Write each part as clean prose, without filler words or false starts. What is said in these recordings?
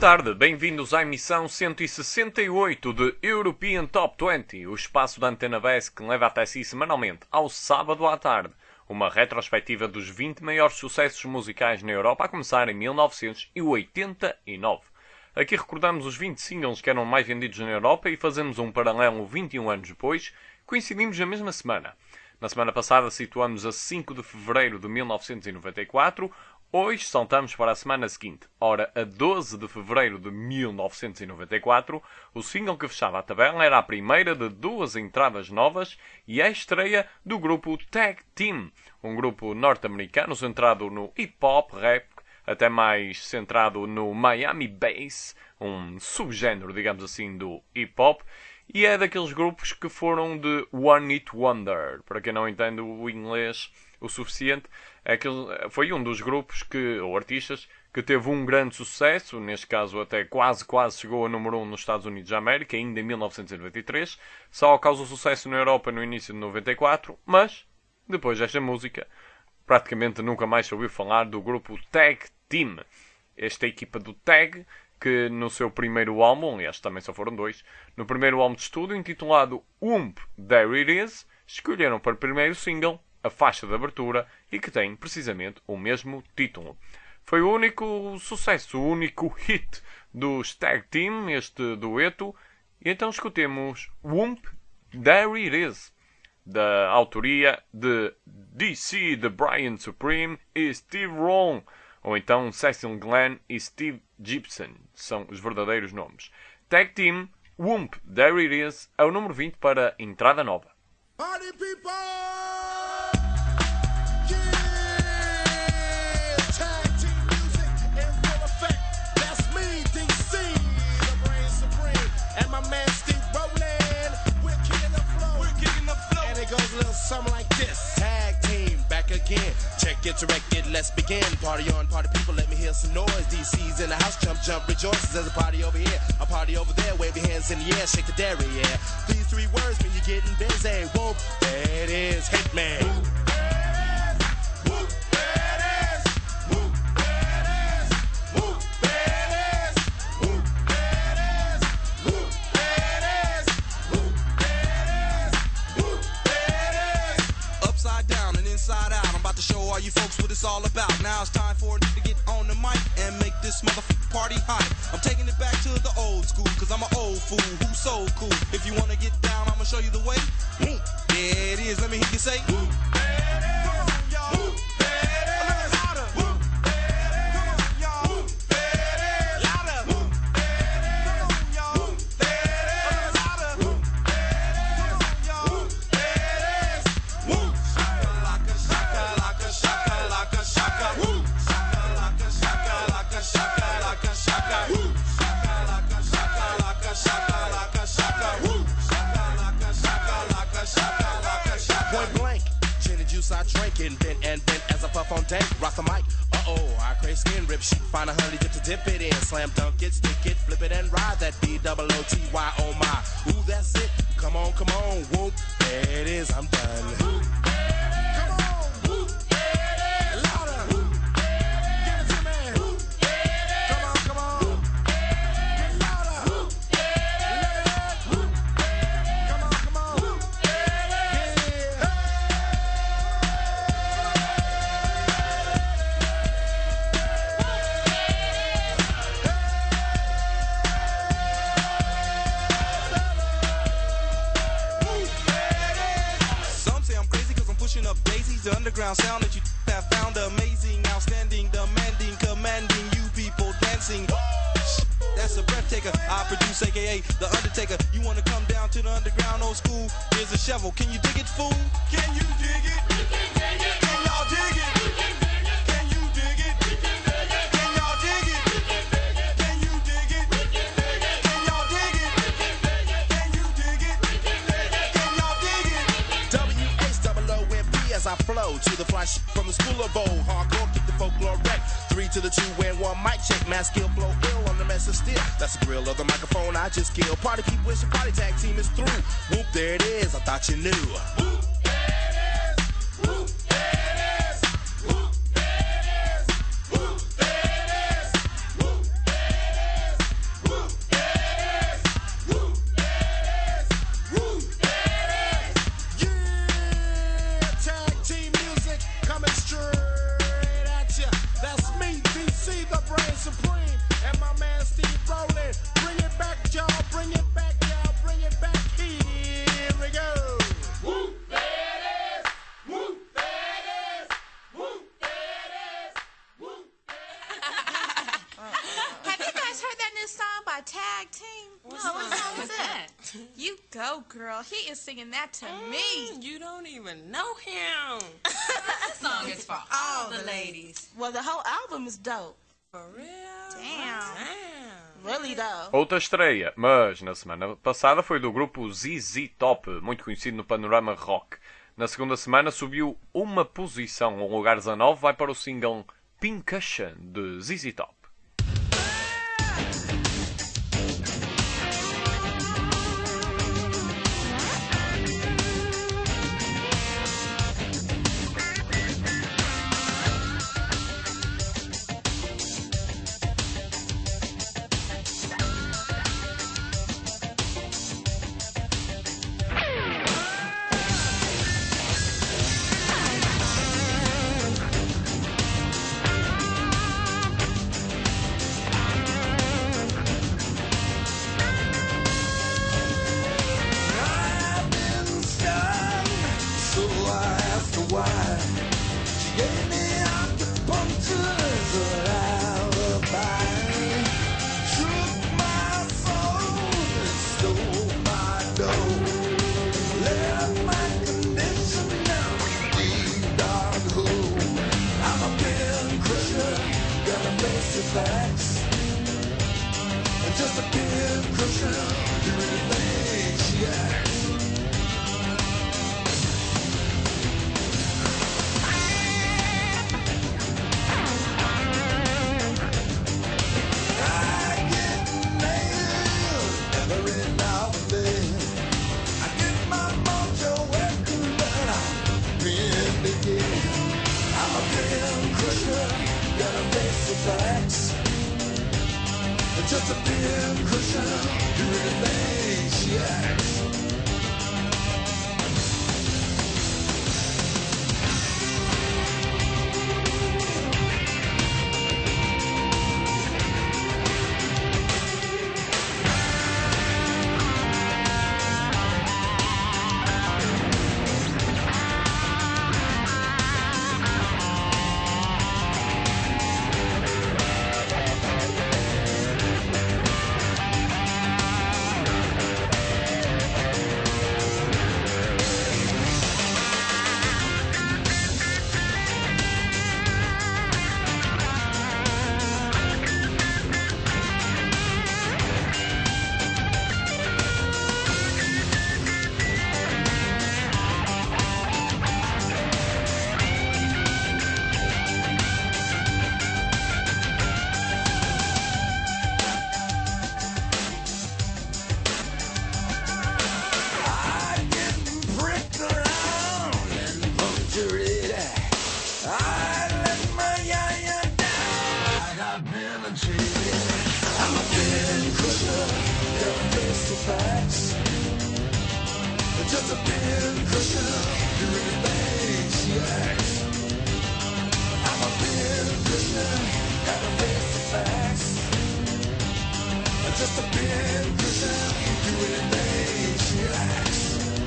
tarde, bem-vindos à emissão 168 de European Top 20, o espaço da Antena BES que leva até si semanalmente, ao sábado à tarde, uma retrospectiva dos 20 maiores sucessos musicais na Europa, a começar em 1989. Aqui recordamos os 20 singles que eram mais vendidos na Europa e fazemos um paralelo 21 anos depois, coincidimos na mesma semana. Na semana passada situamos a 5 de fevereiro de 1994, hoje saltamos para a semana seguinte. Ora, a 12 de fevereiro de 1994, o single que fechava a tabela era a primeira de duas entradas novas e a estreia do grupo Tag Team, um grupo norte-americano centrado no hip-hop, rap, até mais centrado no Miami Bass, um subgénero, digamos assim, do hip-hop, e é daqueles grupos que foram de One Hit Wonder. Para quem não entende o inglês o suficiente, foi um dos grupos ou artistas que teve um grande sucesso, neste caso até quase chegou a número 1 nos Estados Unidos da América, ainda em 1993, só causou sucesso na Europa no início de 94, mas depois desta música praticamente nunca mais se ouviu falar do grupo Tag Team. Esta equipa do Tag, que no seu primeiro álbum, aliás também só foram dois, no primeiro álbum de estúdio intitulado Whoop, There It Is, escolheram para o primeiro single a faixa de abertura e que tem precisamente o mesmo título. Foi o único sucesso, o único hit dos Tag Team, este dueto, e então escutemos Whoop, There It Is, da autoria de DC, de Brian Supreme e Steve Roll, ou então Cecil Glenn e Steve Gibson, são os verdadeiros nomes. Tag Team, Whoop, There It Is, é o número 20 para a entrada nova. Party people! Something like this. Tag team back again. Check it to record, let's begin. Party on, party people, let me hear some noise. DC's in the house, jump, rejoices. There's a party over here, a party over there. Wave your hands in the air, shake the dairy, yeah. These three words when you're getting busy. Whoop, there it is, Hitman. Show all you folks what it's all about. Now it's time for it to get on the mic and make this motherfucking party hot. I'm taking it back to the old school, cause I'm an old fool who's so cool. If you wanna get down, I'ma show you the way. There it is, let me hear you say. I drink and bent as I puff on dank, rock the mic. I crave skin rip sheet, find a honey dip to dip it in, slam dunk it, stick it, flip it and ride that B-double-O-T-Y, oh my. Ooh, that's it, come on, whoop, there it is, I'm done. The underground sound that you have found amazing, outstanding, demanding, commanding, you people dancing. That's a breath taker. I produce, aka The Undertaker. You wanna come down to the underground old school? Here's a shovel. Can you dig it, fool? Can you dig it? We can dig it. Can y'all dig it? We can dig it. Can you dig it? We can dig it. Can y'all dig it? We can dig it. Can you dig it? We can dig it. Can y'all dig it? We can dig it. Can you dig it? We can dig it. Can y'all dig it? W-H-O-O-M-P as I flow to the fly from the school of old. Hardcore, keep the folklore wreck. 3 to the 2 and 1 mic check. Mass skill flow ill on the mess of steel. That's the grill of the microphone I just killed. Party people, it's your party tag team is through. Whoop, there it is. I thought you knew. Whoop, there it is. Whoop, there it is. Whoop, there it is. Whoop, there it is. Whoop, there it is. girl, he is singing that to me. You don't even know him. This song is for all the ladies. Well, the whole album is dope. For real? Damn. Really though. Outra estreia, mas na semana passada, foi do grupo ZZ Top, muito conhecido no panorama rock. Na segunda semana subiu uma posição, um lugar 19, vai para o single Pincushion de ZZ Top. Just a pin cushion, you really think she acts. I get nailed every now and then. I get my mojo working, but I'm pinned again. I'm a pin cushion, got a basic facts. Just a pin cushion, you really think she acts. Just a pin cushion, you really think she acts. I'm a pin cushion, got a face of facts. Just a pin cushion, you really think she acts.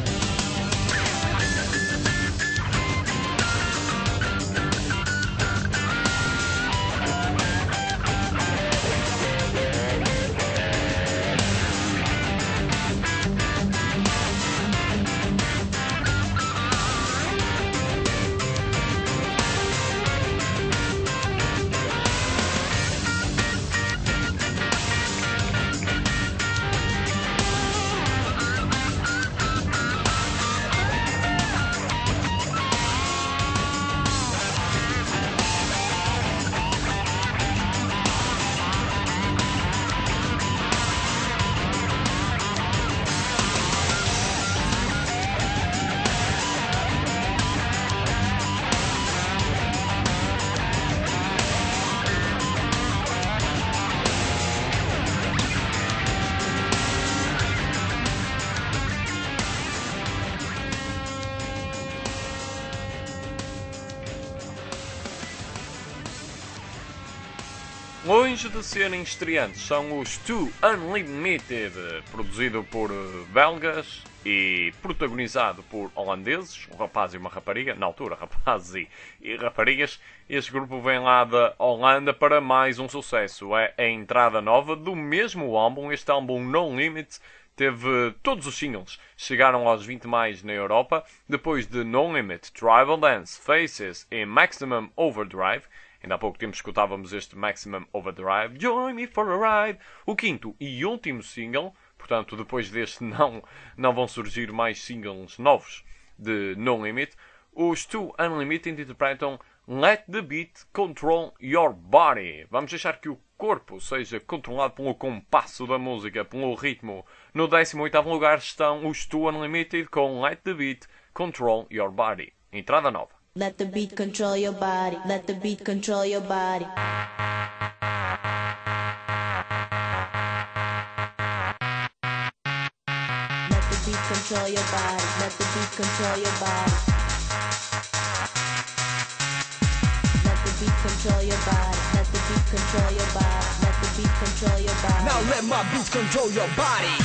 Longe de serem estreantes, são os Two Unlimited, produzido por belgas e protagonizado por holandeses, um rapaz e uma rapariga, na altura rapazes e raparigas. Este grupo vem lá da Holanda para mais um sucesso, é a entrada nova do mesmo álbum, este álbum No Limits, teve todos os singles, chegaram aos 20 mais na Europa, depois de No Limit, Tribal Dance, Faces e Maximum Overdrive. Ainda há pouco tempo escutávamos este Maximum Overdrive, Join Me for a Ride, o quinto e último single. Portanto, depois deste não vão surgir mais singles novos de No Limit. Os Two Unlimited interpretam Let the Beat Control Your Body. Vamos deixar que o corpo seja controlado pelo compasso da música, pelo ritmo. No 18º lugar estão os Two Unlimited com Let the Beat Control Your Body. Entrada nova. Let the beat control your body. Let the beat control your body. Let the beat control your body. Let the beat control your body. Let the beat control your body. Let the beat control your body. Let the beat control your body. Now let my beats control your body.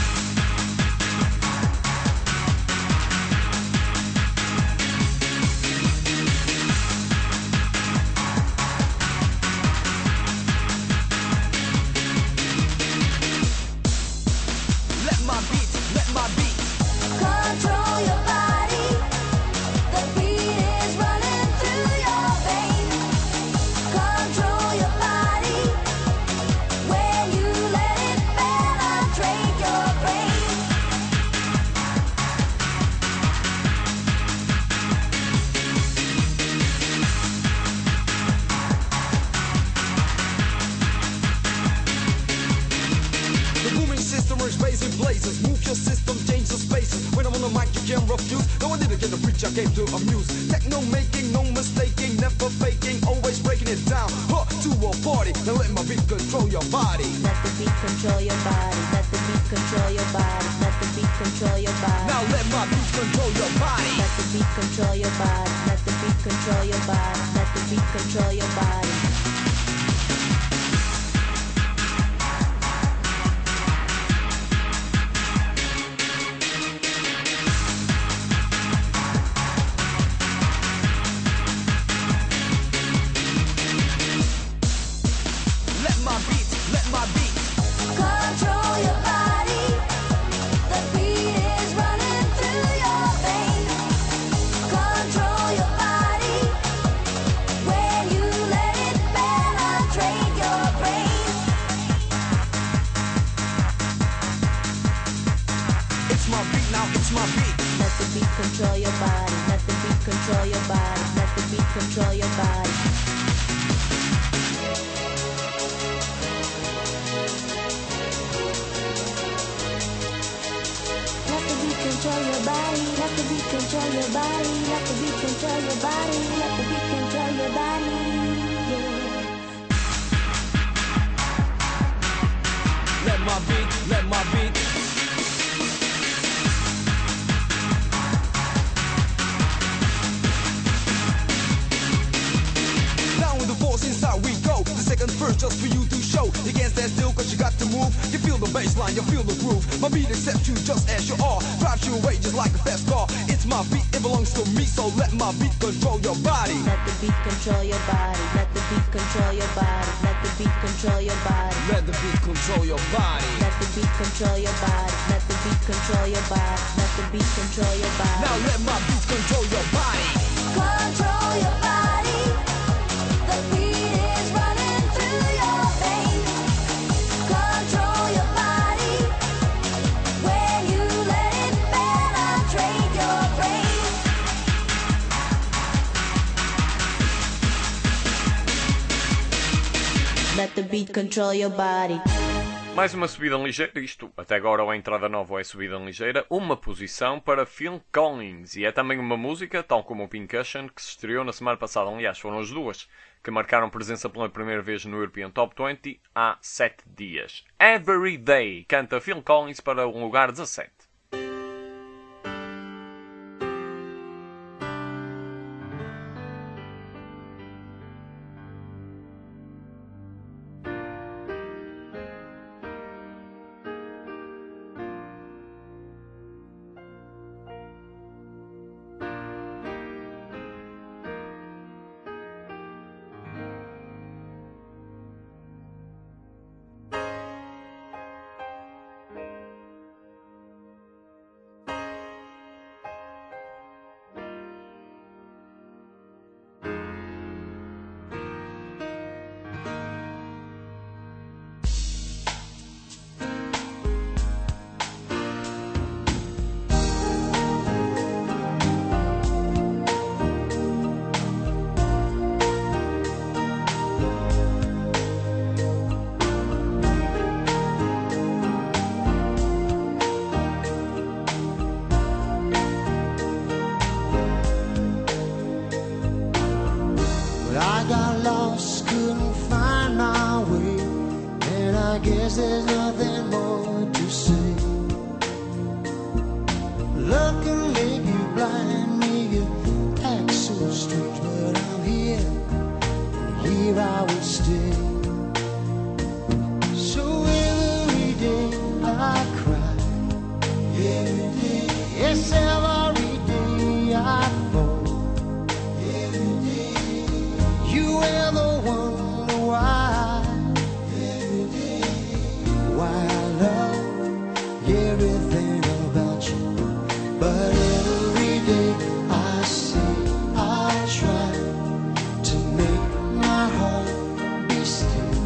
Control your body. The beat is running through your veins. Control your body. When you let it penetrate your brain. The booming system is raising blazes. Move your system, change the spaces. When I'm on the mic, you can't refuse. No, I didn't get the preach, I came to amuse. Techno making, no mistaking, never faking, always breaking it down. Huh, to a party. Now let my beat control your body. Let the beat control your body. Let the beat control your body. Let the beat control your body. Now let my beat control your body. Let the beat control your body. Let the beat control your body. Let the beat control your body. Let my beat. Control your body. The beat is running through your veins. Control your body. When you let it penetrate your brain. It's my beat now, it's my beat. Let the beat control your body. Let the beat control your body. Let the beat control your body. Let the beat control your body. Let the beat control your body. Let the beat control your body. Let the beat control your body. Yeah. Let my beat, let my beat. Now with the force inside we go. The second verse just for you to show. You can't stand still cause you got to move. You feel the bass line, you feel the groove. My beat accepts you just as you are. Drives you away just like a fast car. It's my beat, it belongs to me. So let my beat control your body. Let the beat control your body. Let the beat control your body. Let the beat control your body. Let the beat control your body. Let the beat control your body. Let the beat control your body. Let the beat control your body. Now let my beat control your body. Control your body. The beat is running through your veins. Control your body. When you let it penetrate your brain. Let the beat control your body. Mais uma subida ligeira, isto até agora ou a entrada nova ou é subida ligeira, uma posição para Phil Collins. E é também uma música, tal como o Pincushion, que se estreou na semana passada. Aliás, foram as duas que marcaram presença pela primeira vez no European Top 20 há 7 dias. Every Day canta Phil Collins para o lugar 17. guess there's nothing more to say. Love can make you blind, make you act so strange, but I'm here, and here I will stay. So every day I cry, every day, yes, every day I fall, every day. You ever wonder why, every day, why I love everything about you? But every day I say I'll try to make my heart be still.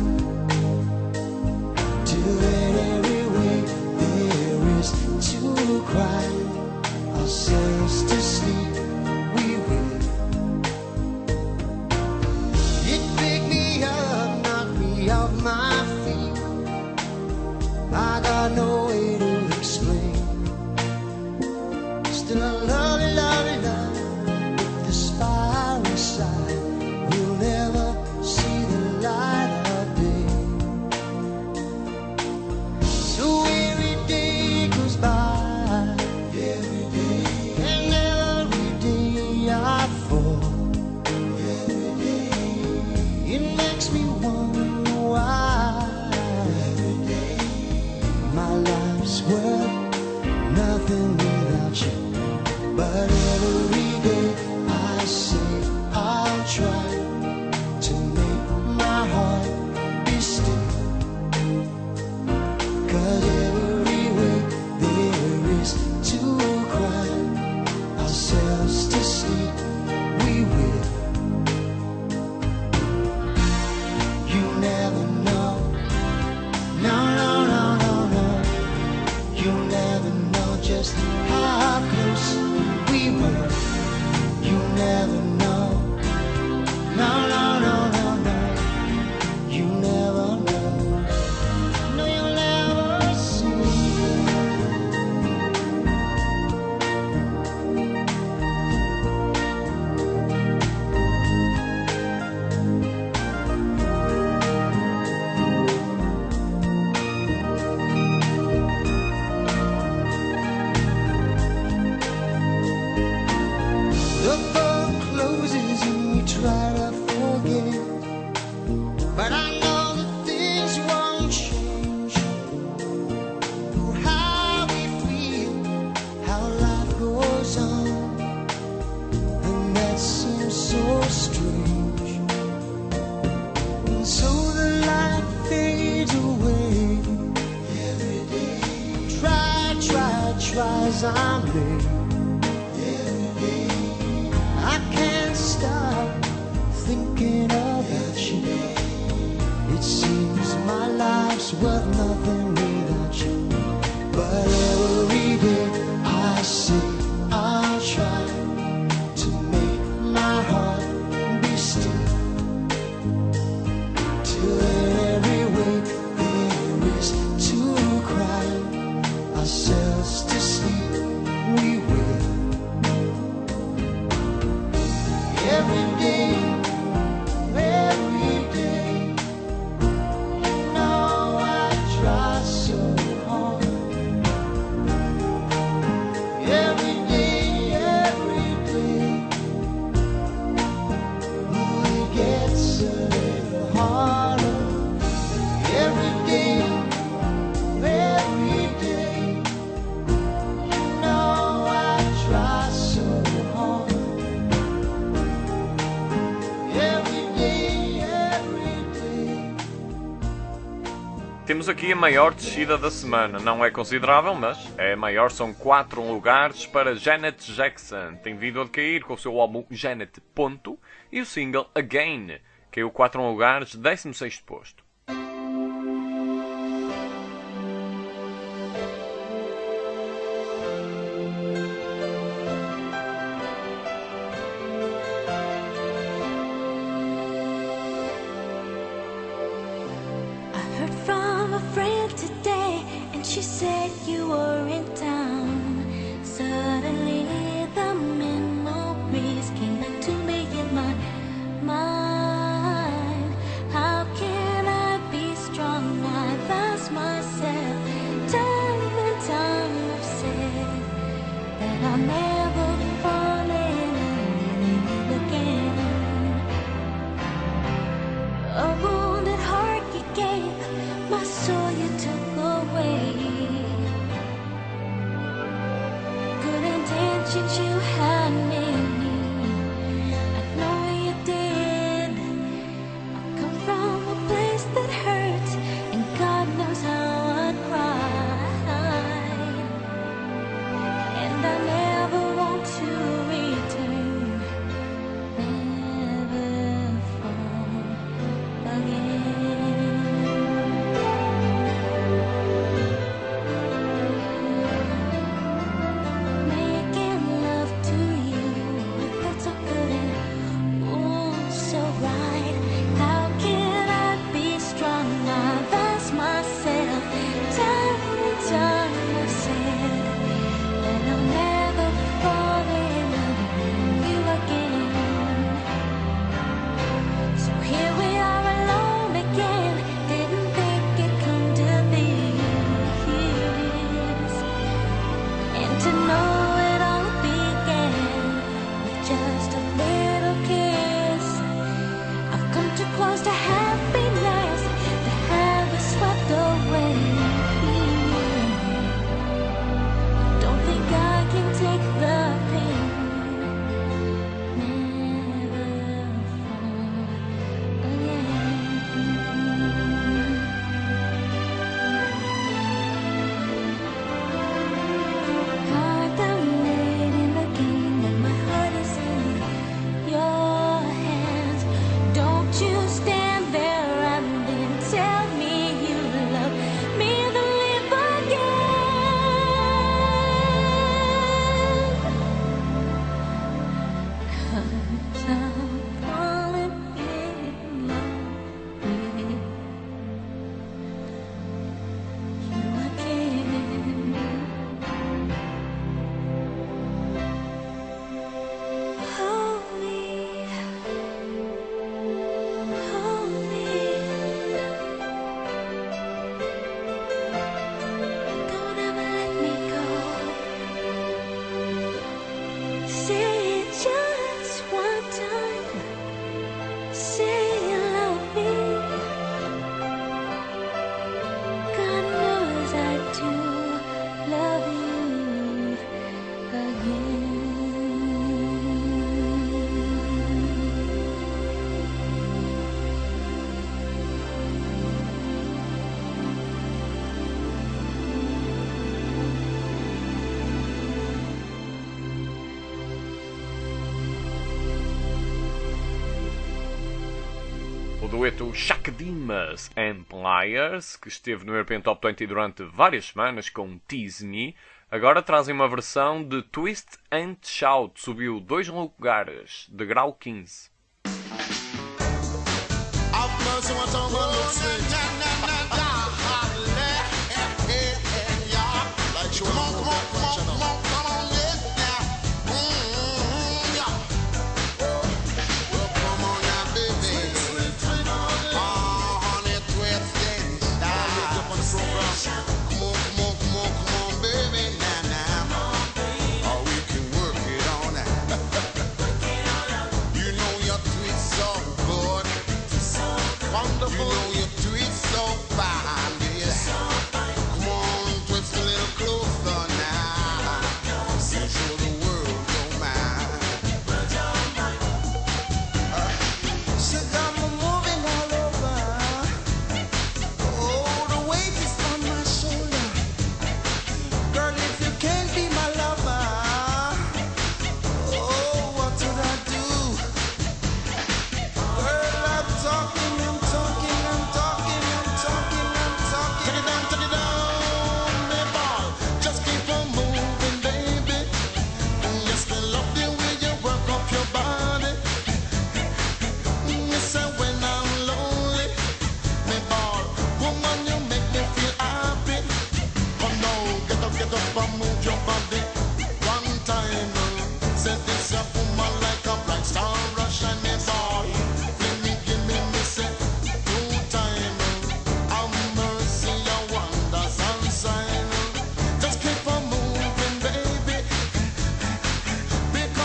Till in every way there is to cry ourselves to sleep, we will. It picked me up, knocked me off my feet. I got no way to explain. Still I love you, love you, love you. But the spiral side will never see the light of day. So every day goes by, every day, and every day I fall, every day. It makes me wonder why, every day, my life's worth nothing without you. But every day I say I'll try to make my heart be still. 'Cause every way there is to cry ourselves to sleep, we will. You never know, no, no, no, no, no. You never know just how close we were. You never know, no, no, no, no, no. You never know, no, you'll never see. The book closes and we try to forget, but I know that things won't change. Through how we feel, how life goes on, and that seems so strange. And so the light fades away every day. Try as I'm late. I can't stop thinking about you. It seems my life's worth nothing without you. But every day I say I'll try to make my heart be still. Till in every way there is to cry ourselves to sleep, we will. Every day, you know I try so hard. Every day, it gets a little harder. Every day, you know I try so hard. Every day. Temos aqui a maior descida da semana. Não é considerável, mas é a maior. São 4 lugares para Janet Jackson. Tem vindo a cair com o seu álbum Janet Ponto e o single Again. Caiu 4 lugares, 16º posto. I heard from a friend today, and she said you were in town. Suddenly the memories came back to me in my mind. How can I I'll never fall in love again. A wounded heart you gave, my soul you took away. Good intentions you had many, I know you did. I come from a place that hurts, and God knows how I cried. And I never want to return, never fall again. Making love to you, it felt so good and ooh, so right. How can I be strong? I've asked myself time and time. I said that I'll never fall in love with you again. So here we are alone again. Didn't think it'd come to this, and to know it all began with just a little kiss. I've come too close to happiness to have it swept away. Don't think I can take the pain. Never fall again. Heart I'm laid in the game, and my heart is in your hands. Don't you stand there and then tell me you love me, then live again. 'Cause I'm falling in love with you again. Hold me, hold me. Don't ever let me go. Say it just one time. Say you love me. God knows I do love you again. O dueto Shaq Dimas and Pliers, que esteve no European Top 20 durante várias semanas com Tease Me, agora trazem uma versão de Twist and Shout, subiu 2 lugares, de grau 15. Come on, twist a little closer now.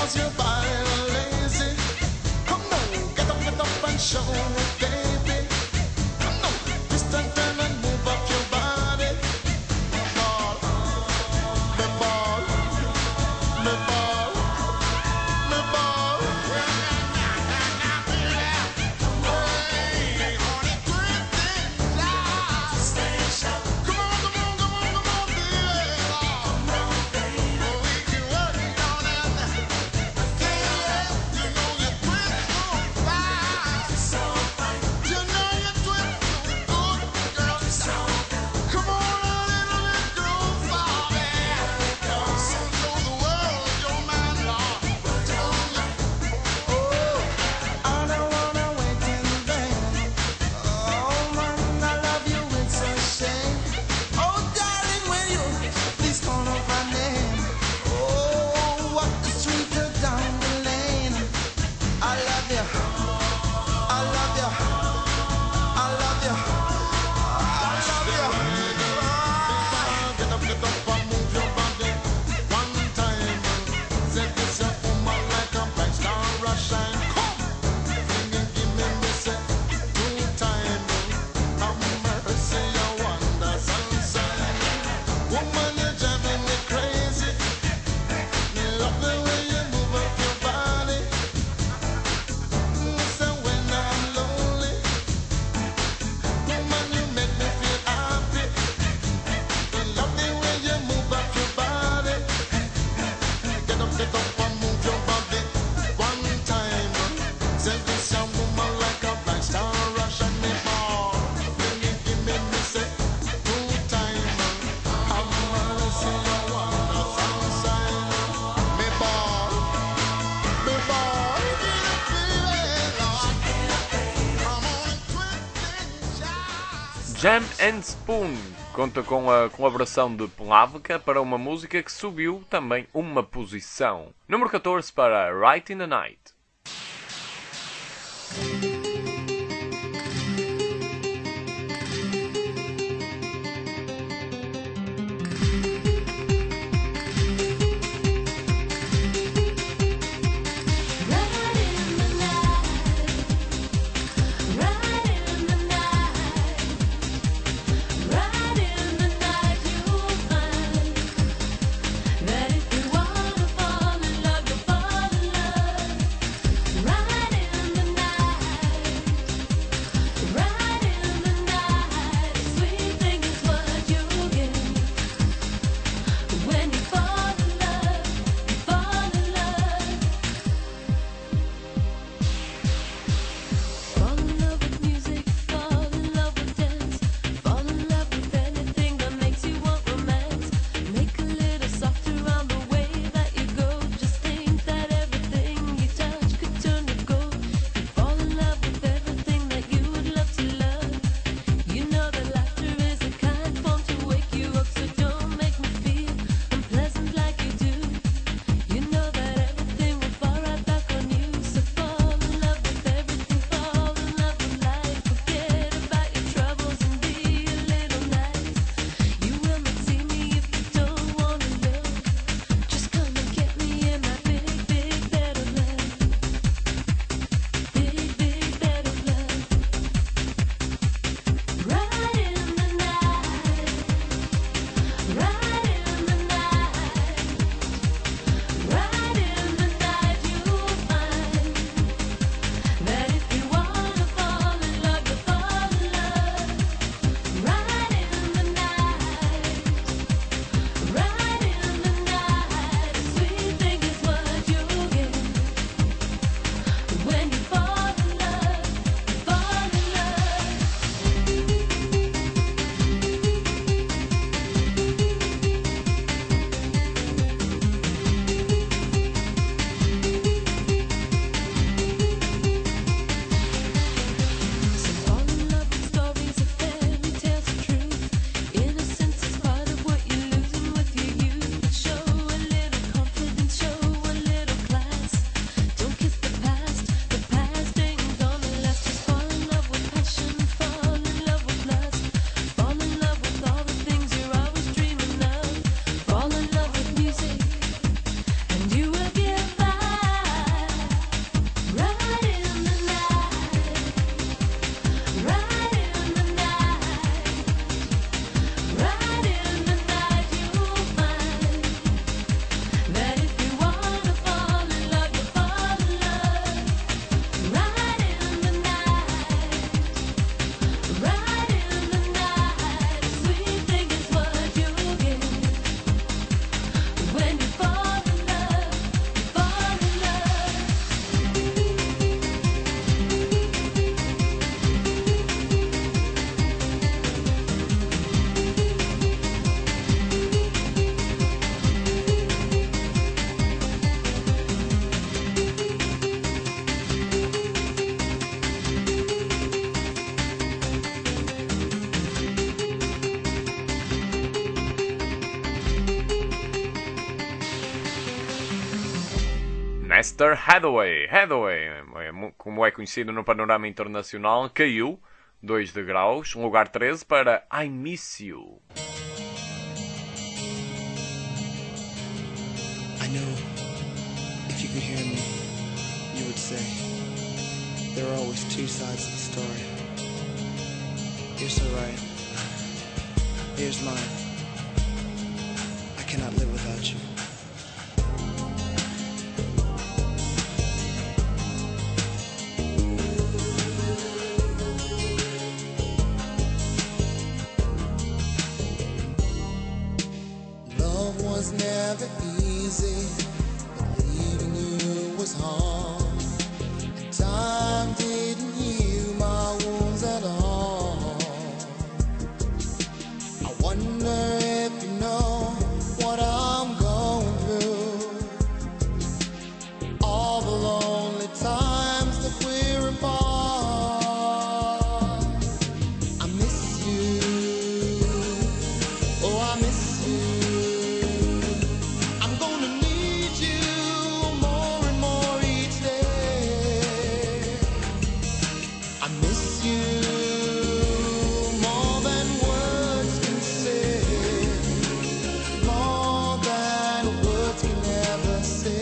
'cause your body lazy. Come on, get up and show me, baby. Come on, twist and turn and move up your body. Ball, me ball, me ball, me ball. Hey, honey, twisting lies. Come on, come on, come on, come on, baby. We can work on it. Yeah, you know you twist so fast. You know you twist so good, girl. Come on, a little bit groove for me. Show the world your man, Lord. Oh, I don't wanna wait in vain. Oh man, I love you, it's a shame. Oh darling, will you please call out my name? Oh, walk the street or down the lane. I love you, I love you, I love you, I love you. Get up and move your body one time. Set this up woman like a bright star rushing. Come, fling and give me say 2 times. Have mercy, your wonder sunshine. Woman, you're driving me crazy. Me love the way you move up your body. So when I'm lonely, woman, you make me feel happy. Me love the way you move up your body. Get up and move your body one time. Say this young woman like a bright star rushing me ball. Fling it, give me say 2 times. Have mercy, your wonder sunshine. Me ball, me ball. Get a feeling, Lord. Come on and twist and shout. Jam and Spoon conta com a colaboração de Plavka para uma música que subiu também uma posição. Número 14 para Right in the Night. Right in the night, Master Hathaway. Como é conhecido no panorama internacional, caiu 2 degraus, lugar 13 para I Miss You. I know if you could hear me, you would say there are always two sides of the story. You're so right. Here's mine. I cannot live without you. Love was never easy, but leaving you was hard. And time didn't heal my wounds at all. I wonder if you know what I'm going through. All the lonely times that we're apart. I miss you. Oh, I miss you. I'm gonna need you more and more each day. I miss you more than words can say, more than words can ever say.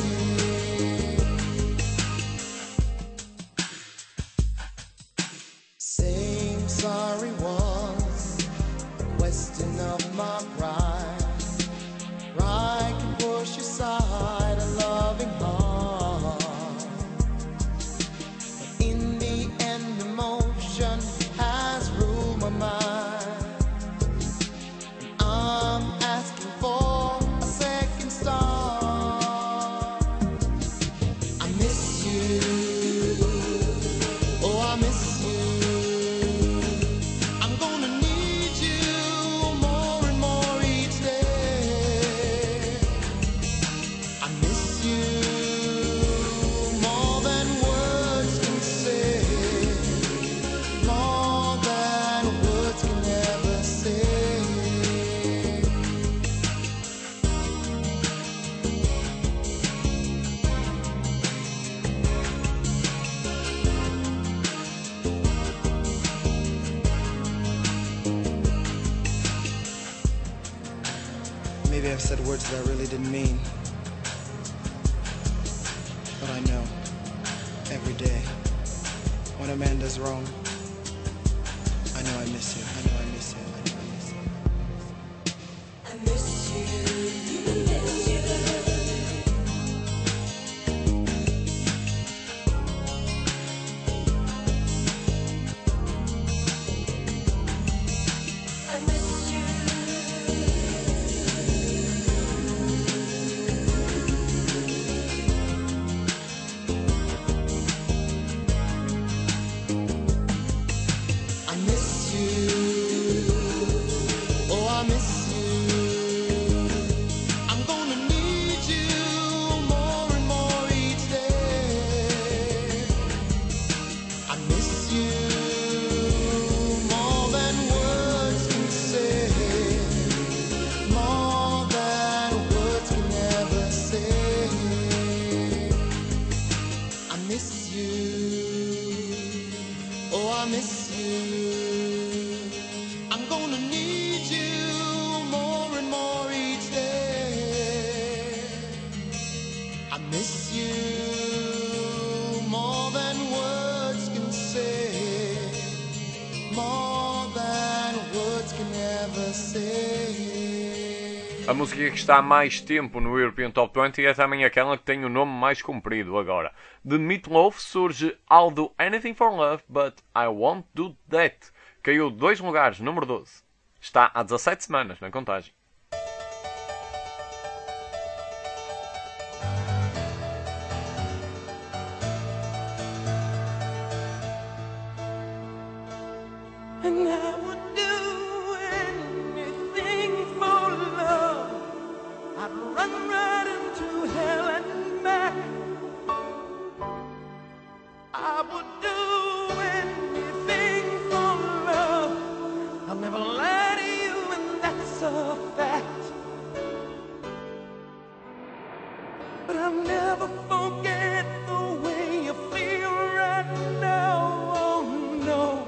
Saying sorry was a question of my pride. Pride can push aside a loving heart, but in the end emotion has ruled my mind. And I'm asking for a second start. I miss you. Oh, I miss you. I'm gonna need you more and more each day. I miss you more than words can say, more than words can ever say. Maybe I've said words that I really didn't mean. But I know every day when a man does wrong, I know I miss you. I know I miss you. I know I miss you. I miss you. I miss you. I miss you. Oh, I miss you. I'm gonna need you more and more each day. I miss you more than words can say, more than words can ever say. I miss you. Oh, I miss you. I'm gonna need you more and more each day. I miss you more than words can say, more than words can ever say. A música que está há mais tempo no European Top 20 é também aquela que tem o nome mais comprido agora. De Meatloaf surge I'll Do Anything for Love, but I Won't Do That. Caiu 2 lugares, número 12. Está há 17 semanas na contagem. And I would do anything for love. I'd run right into hell and back. I would do anything for love. I'll never lie to you, and that's a fact. But I'll never forget the way you feel right now. Oh no,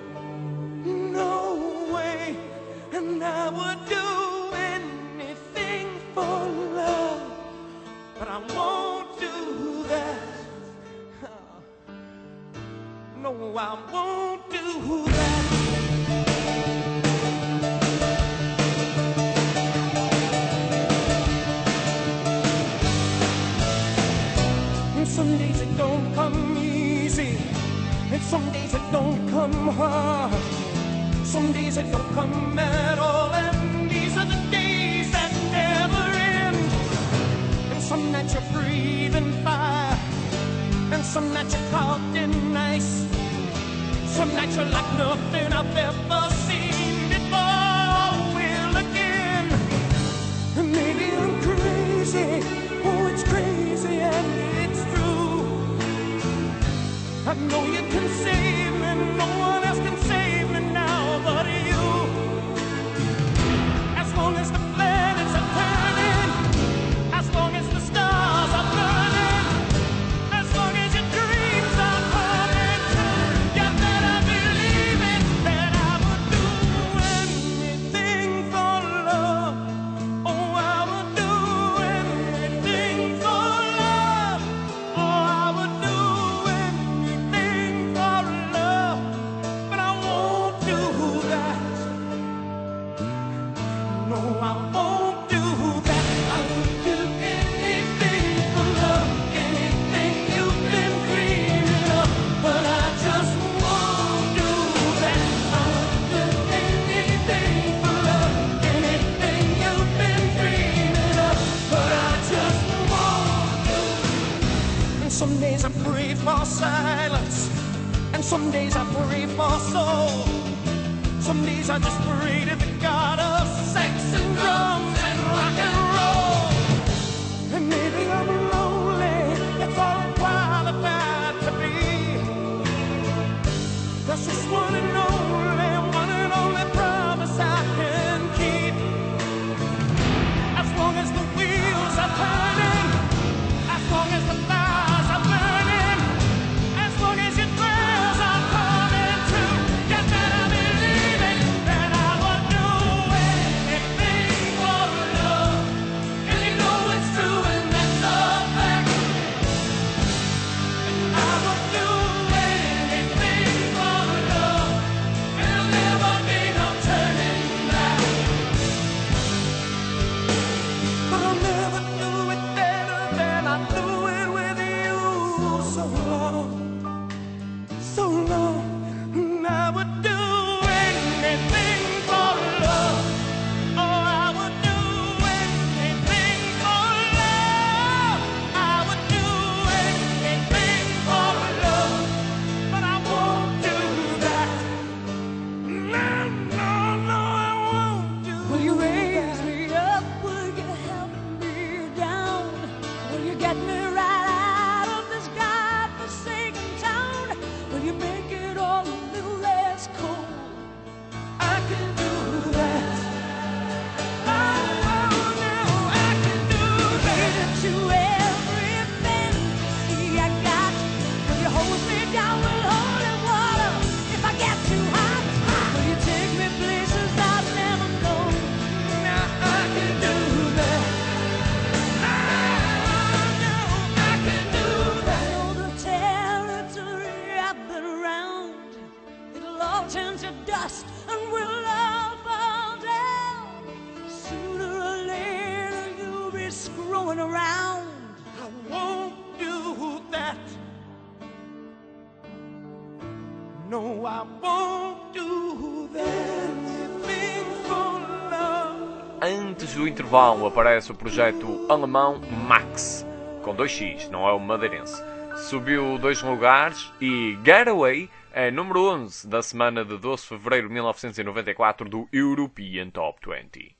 no way. And I would do anything for love, but I won't do that. No, I won't do that. And some days it don't come easy, and some days it don't come hard. Some days it don't come at all, and these are the days that never end. And some nights you're breathing fire, and some nights you're caught in ice. Some nights you're like nothing I've ever seen before. Will again, and maybe I'm crazy. Oh, it's crazy and it's true. I know you can save me, no one else can save me now but you. As long as the planets are turning, as long as the stars are burning, as long as your dreams are coming true, you better believe it, that I would do anything for love. Oh, I would do anything for love. Oh, I would do anything for love, but I won't do that. No, I won't do that. I would do anything for love, anything you've been dreaming of, but I just won't do that. I would do anything for love, anything you've been dreaming of, but I just won't do that. And some days I pray for silence, and some days I pray for soul. Some days I just pray to the God of sex and drums and rock and roll. And maybe I'm lonely, that's all I'm qualified to be. That's just one and only promise I can keep. As long as the wheels are turning, as long as the fires are burning, as long as your prayers are coming true, you better believe it, that I would do anything for love. And you know it's true, and that's a fact. I would do anything for love, and there'll never be no turning back. But I'll never do it better than I do it with you. So long, and I would do anything for love. Oh, I would do anything for love. I would do anything for love, but I won't do that. No, I won't do that. Will you raise me up? Will you help me down? Will you get me right out of this godforsaken town? Will you make it all a little less cold? I can do that. Oh, no, I can do that. To every fantasy I got, will you hold me down with holy water if I get too hot? Will you take me places I've never known? Now I can do that. No, I can do that. I know the territory I've been around. It'll all turn to dust and we'll all fall down. Sooner or later you'll be screwing around. I won't do that. No, I won't do that. Anything for love. Antes do intervalo aparece o projeto alemão Max, com 2x, não é o madeirense. Subiu 2 lugares e Getaway é número 11 da semana de 12 de fevereiro de 1994 do European Top 20.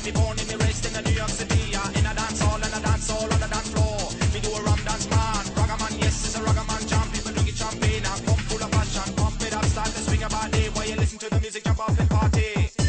Me born in me raised in the New York City. In a dance hall and a dance hall on the dance floor. Me do a rum dance man. Ragaman, yes, it's a ragaman jam. People drinking champagne and come full of passion. Pump it up, start to swing your body. While you listen to the music, jump off and party.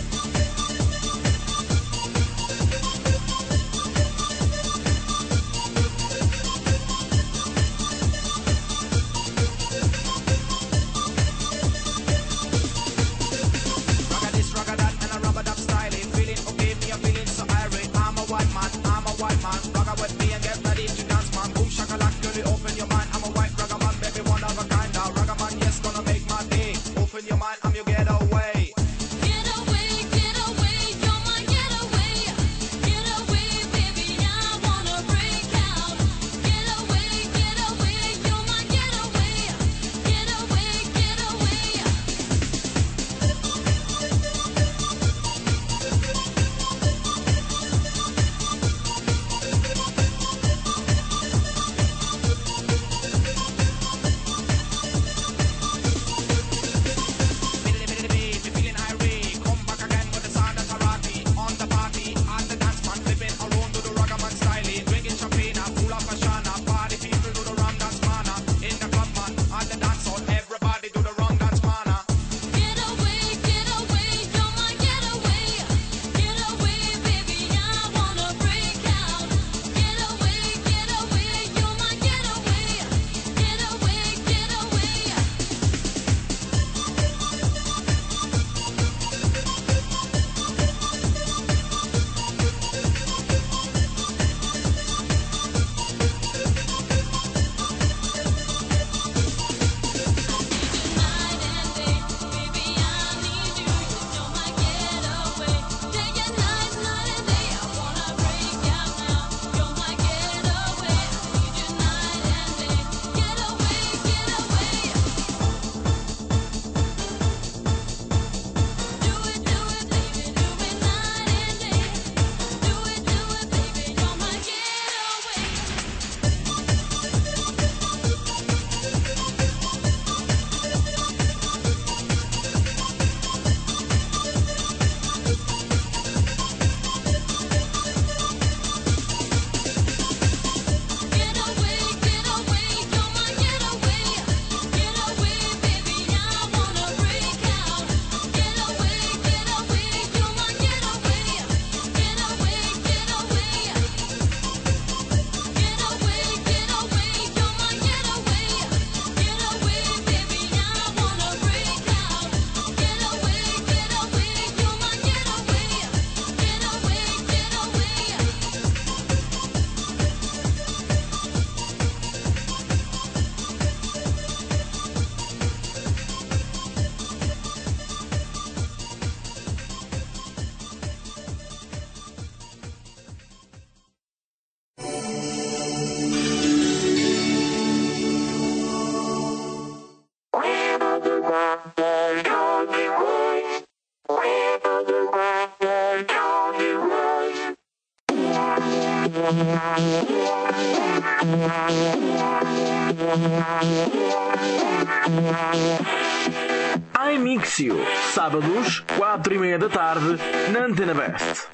iMixio, sábados, 4:30 da tarde, na Antena Best.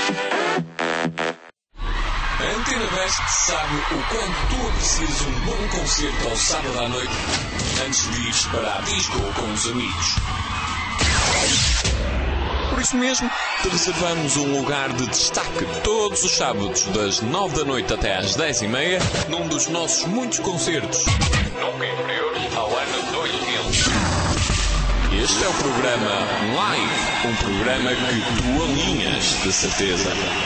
A Antena Best sabe o quanto tu aprecias um bom concerto ao sábado à noite antes de ires para a disco com os amigos. Por isso mesmo, te reservamos um lugar de destaque todos os sábados, das 9 da noite até às 10:30, num dos nossos muitos concertos, nunca inferiores ao ano 2000. Este é o programa Live, um programa que tu alinhas, de certeza.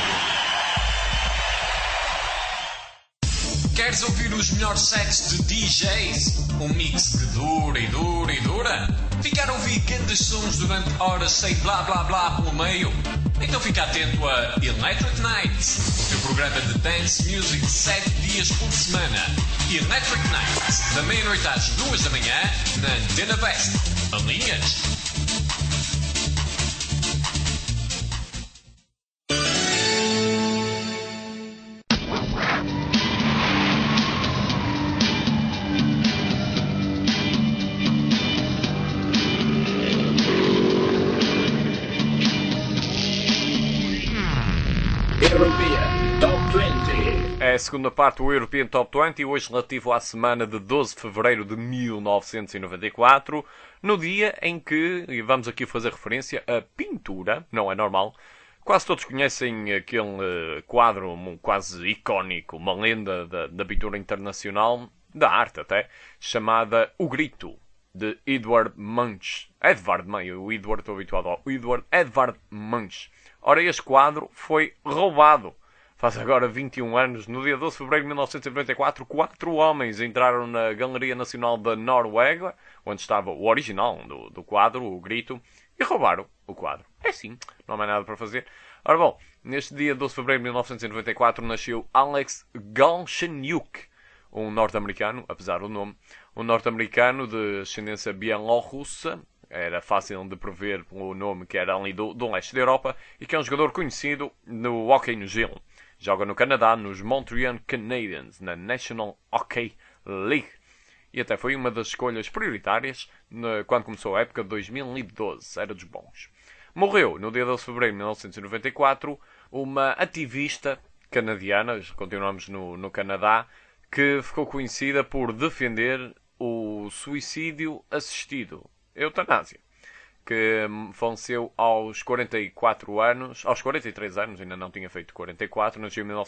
Queres ouvir os melhores sets de DJs? Um mix que dura e dura e dura? Ficar a ouvir grandes sons durante horas sem blá blá blá pelo meio? Então fica atento a Electric Nights, o teu programa de dance music 7 dias por semana. Electric Nights, da meia-noite às 2 da manhã, na Antena Best. Alinhas? European Top 20. É a segunda parte do European Top 20, hoje relativo à semana de 12 de fevereiro de 1994, no dia em que, e vamos aqui fazer referência à pintura, não é normal. Quase todos conhecem aquele quadro quase icónico, uma lenda da pintura internacional, da arte até, chamada O Grito, de Edvard Munch. O Edward, estou habituado ao Edvard Munch. Ora, este quadro foi roubado. Faz agora 21 anos, no dia 12 de fevereiro de 1994, 4 homens entraram na Galeria Nacional da Noruega, onde estava o original do quadro, O Grito, e roubaram o quadro. É sim, não há mais nada para fazer. Ora bom, neste dia 12 de fevereiro de 1994 nasceu Alex Galchenyuk, um norte-americano, apesar do nome, um norte-americano de ascendência bielorrussa. Era fácil de prever pelo nome que era ali do leste da Europa, e que é um jogador conhecido no hóquei no gelo. Joga no Canadá, nos Montreal Canadiens, na National Hockey League. E até foi uma das escolhas prioritárias quando começou a época de 2012. Era dos bons. Morreu no dia 12 de fevereiro de 1994 uma ativista canadiana, continuamos no Canadá, que ficou conhecida por defender o suicídio assistido, eutanásia, que faleceu aos 44 anos, aos 43 anos, ainda não tinha feito 44, nasceu em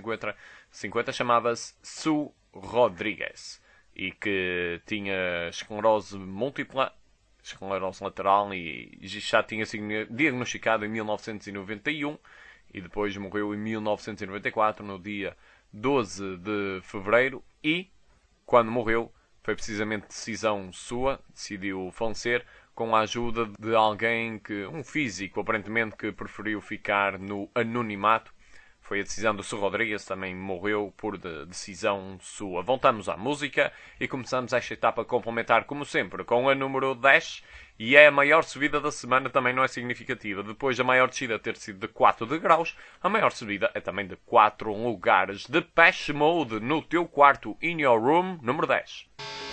1950, chamava-se Sue Rodrigues, e que tinha esclerose múltipla, esclerose lateral, e já tinha sido diagnosticado em 1991, e depois morreu em 1994, no dia 12 de fevereiro, e quando morreu foi precisamente decisão sua, decidiu falecer com a ajuda de alguém, um físico aparentemente, que preferiu ficar no anonimato. Foi a decisão do Sue Rodrigues, também morreu por decisão sua. Voltamos à música e começamos esta etapa complementar, como sempre, com a número 10. E é a maior subida da semana, também não é significativa. Depois da maior descida ter sido de 4 degraus, a maior subida é também de 4 lugares. Depeche Mode, No Teu Quarto, In Your Room, número 10.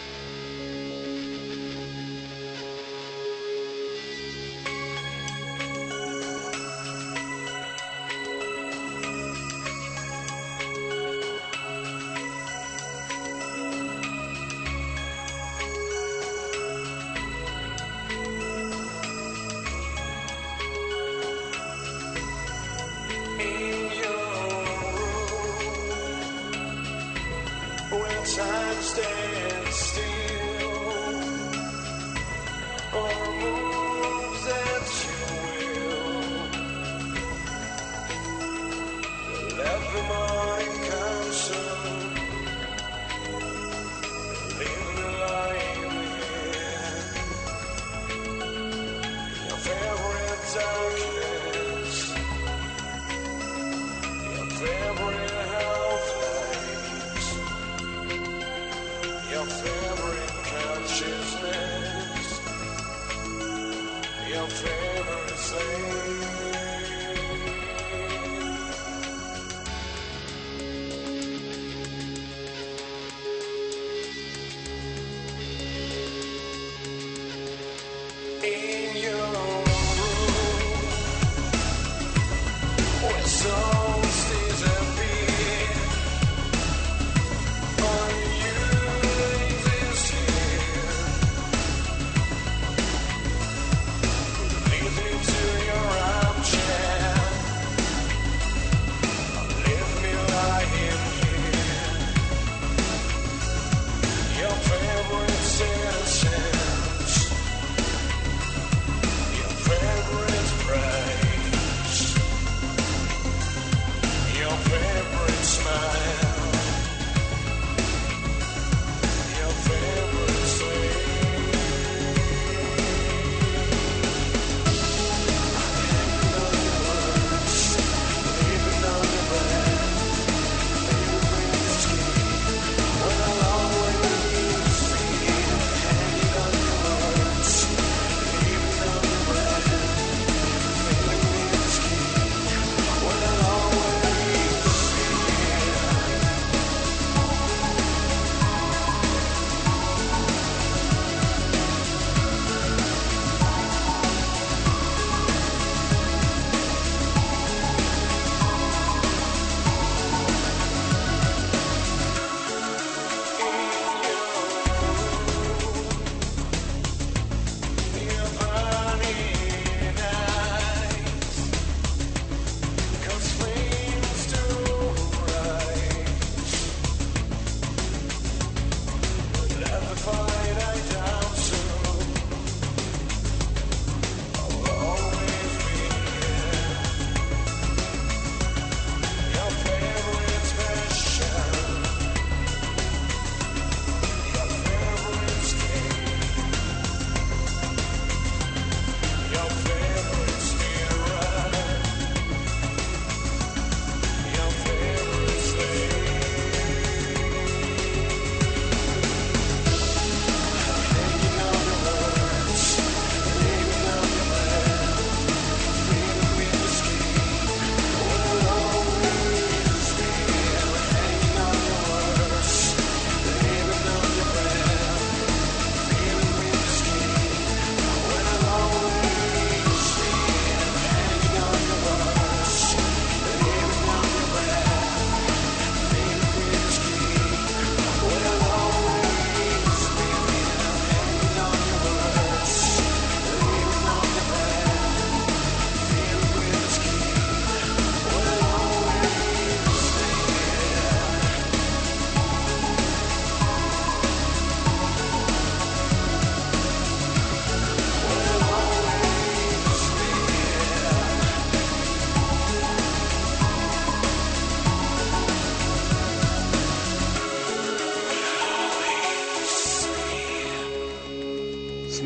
Time stands still, or moves at your will. Every morning comes soon, leaving the light here. Your favorite darkness, your favorite half-lives, your favorite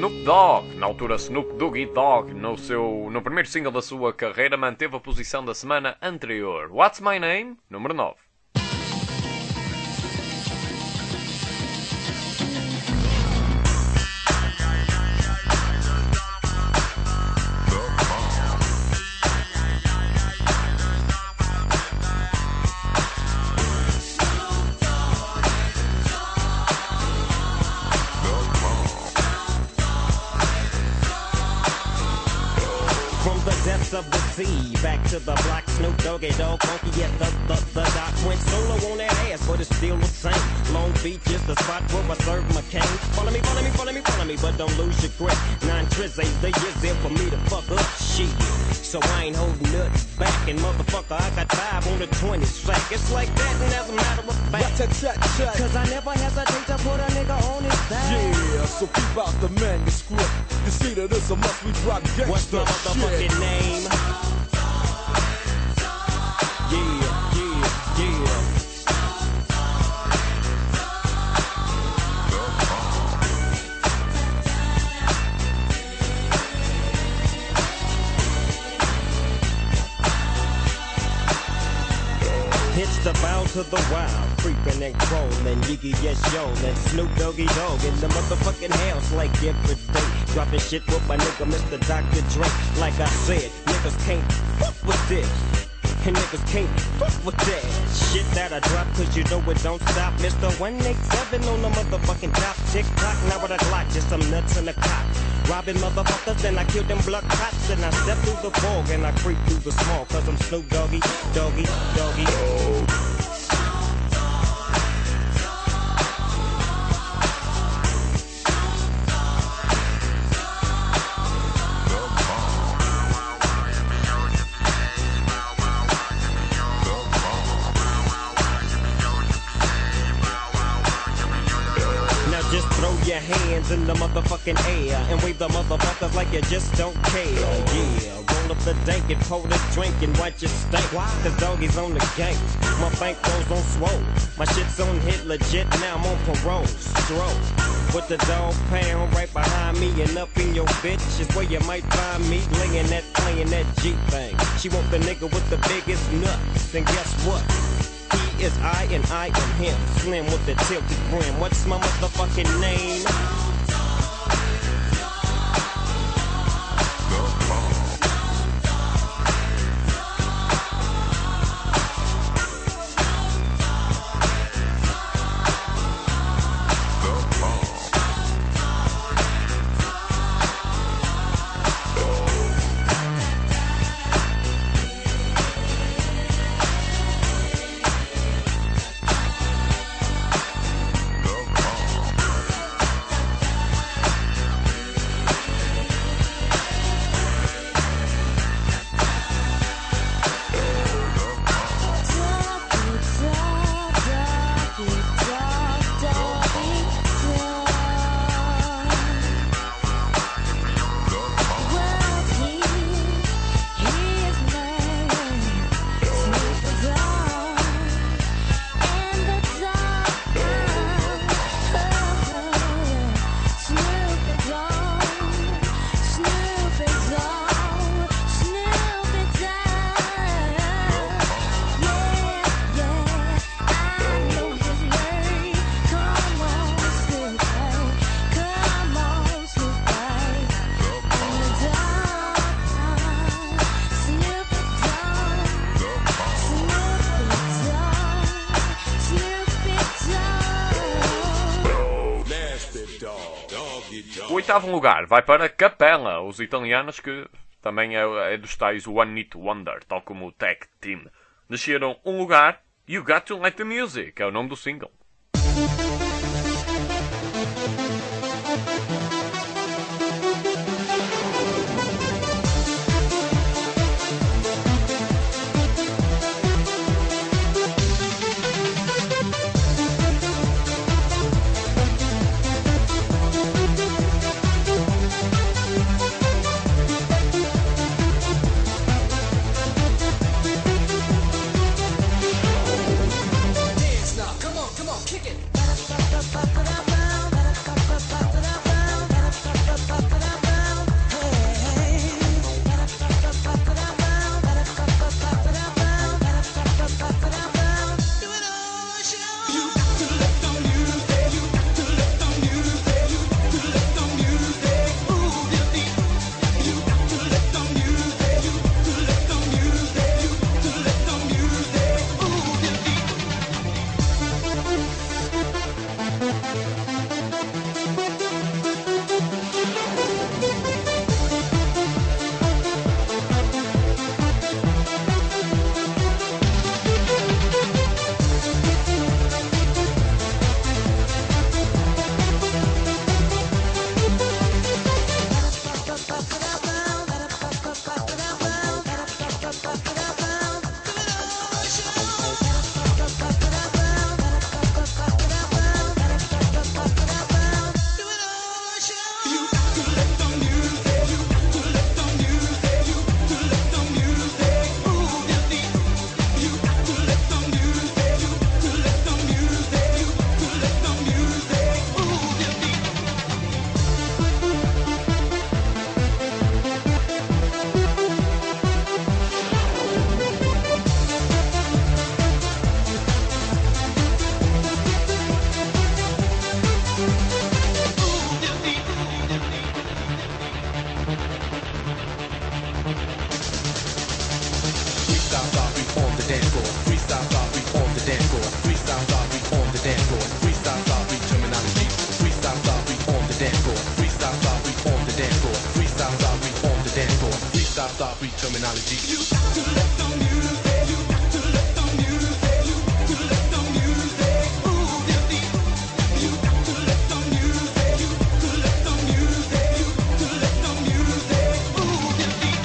Snoop Dogg. Na altura, Snoop Doggy Dogg, no primeiro single da sua carreira, manteve a posição da semana anterior. What's My Name? Número 9. Of the sea, back to the block, Snoop Doggy Dogg, funky, yeah, the doc went solo on that ass, but it's still the same. Long Beach is the spot where I serve my cane. Follow me, but don't lose your grip. 9 tris ain't the years there for me to fuck up shit. So I ain't holding nothing back, and motherfucker, I got 5 on the 20 sack. It's like that, and as a matter of fact, cause I never hesitate to put a nigga on his back. Yeah, so keep out the manuscript. You see that it's a must we drop gangsta. What's my motherfucking name? Yeah. It's the bow to the wild, creeping and crawling, Yiggy yes yo, and Snoop Doggy Dogg in the motherfucking house like every day. Dropping shit with my nigga Mr. Dr. Dre. Like I said, niggas can't fuck with this, and niggas can't fuck with that shit that I drop, cause you know it don't stop. Mr. 187 on the motherfucking top. Tick-tock, now with a Glock, just some nuts in the cop. Robbing motherfuckers, then I kill them blood cops. And I step through the fog and I creep through the small, cause I'm Snoop Doggy, Doggy, Doggy. Just throw your hands in the motherfucking air and wave the motherfuckers like you just don't care. Yeah, roll up the dank and pour the drink and watch it stink. Cause doggies on the gang, my bank goes on swole. My shit's on hit legit, now I'm on parole. Stroll with the dog pound right behind me and up in your bitch is where you might find me laying that, playing that G thing. She want the nigga with the biggest nuts, and guess what? He is I and I am him. Slim with the tilted brim. What's my motherfucking name? O oitavo lugar vai para Capella, os italianos, que também é dos tais One Hit Wonder, tal como o Tag Team. Desceram um lugar, You Got to Like the Music, é o nome do single. Come on, dance floor. Freestyle style beat on the dance floor. Freestyle style beat on the dance floor. Freestyle style beat terminology. Freestyle style beat on the dance floor. Freestyle style beat on the dance floor. Freestyle style beat on the dance floor. Freestyle style beat terminology. You got to let the music. You got to let the music. You got to let the music move your feet. You got to let the music. You got to let the music. You got to let the music move your feet.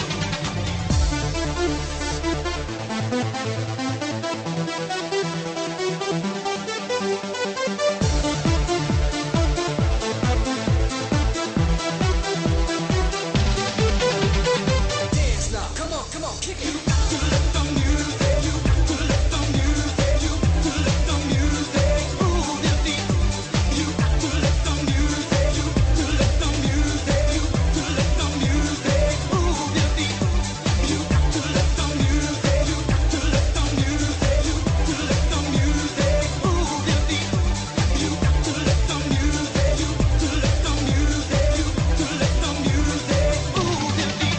Dance now, come on, kick it. You got to let the music. You got to let the music. You got to let the music move your feet. You got to let the music. You got to let the music. You got to let the music move your feet. You got to let the music. You got to let the music. You got to let the music move your feet. You got to let the music. You got to let the music. You got to let the music move your feet.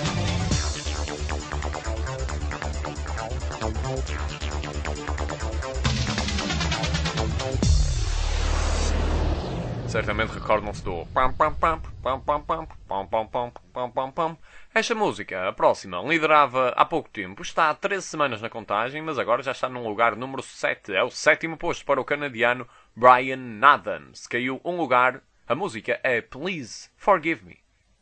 Certamente recordam-se do pam pam pam pam pam pam pam pam pam pam pam pam. Esta música, a próxima, liderava há pouco tempo, está há 13 semanas na contagem, mas agora já está num lugar número 7. É o 7º posto para o canadiano Bryan Adams. Caiu um lugar, a música é Please Forgive Me.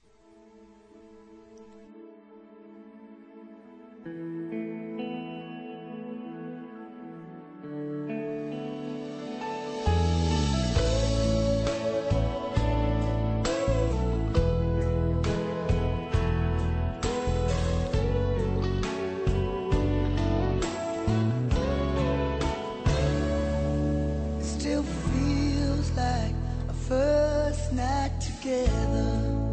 Still feels like a first night together.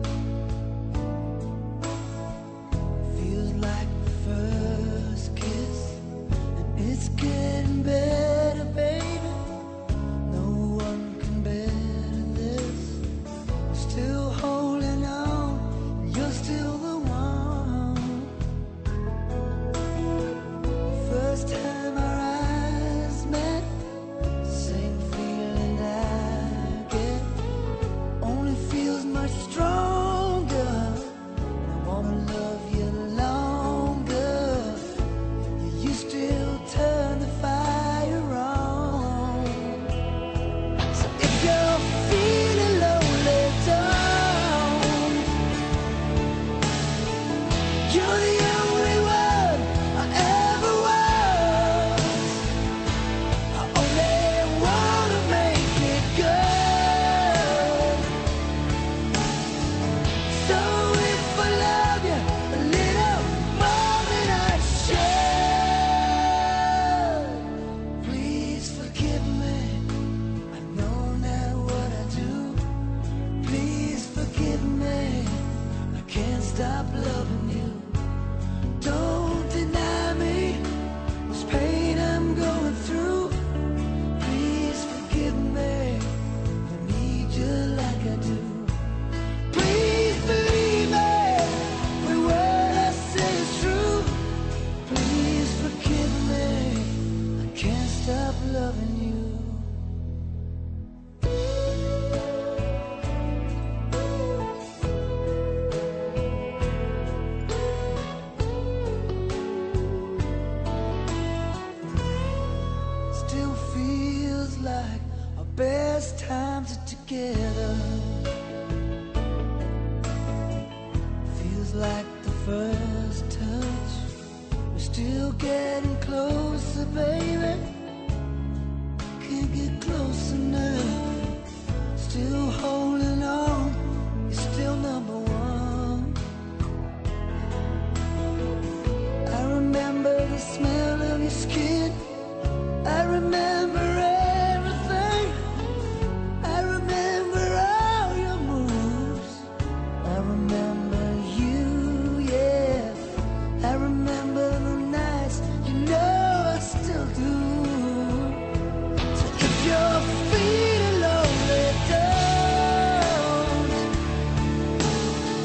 Feels like the first kiss, and it's getting better, baby. No one can better this. I'm still holding on, and you're still the one. First time our eyes met, same feeling I get, only feels much stronger. And I wanna love you longer. You still turn the fire on. So if you're feeling lonely, don't. You're the only one I ever was. I only wanna make it good. So if I love you a little more than I should, please forgive me. I know now what I do. Please forgive me. I can't stop loving you. Don't deny me this pain I'm going through. Please forgive me. I need you like I do. Please believe me. Every word I say is true. Please forgive me. I can't stop loving you. Still feels like our best times are together. Feels like the first touch. We're still getting closer, baby. Can't get close enough. Still holding on. You're still number one. I remember the smell of your skin. I remember everything. I remember all your moves. I remember you, yeah. I remember the nights, you know I still do. So if you're feeling lonely, don't.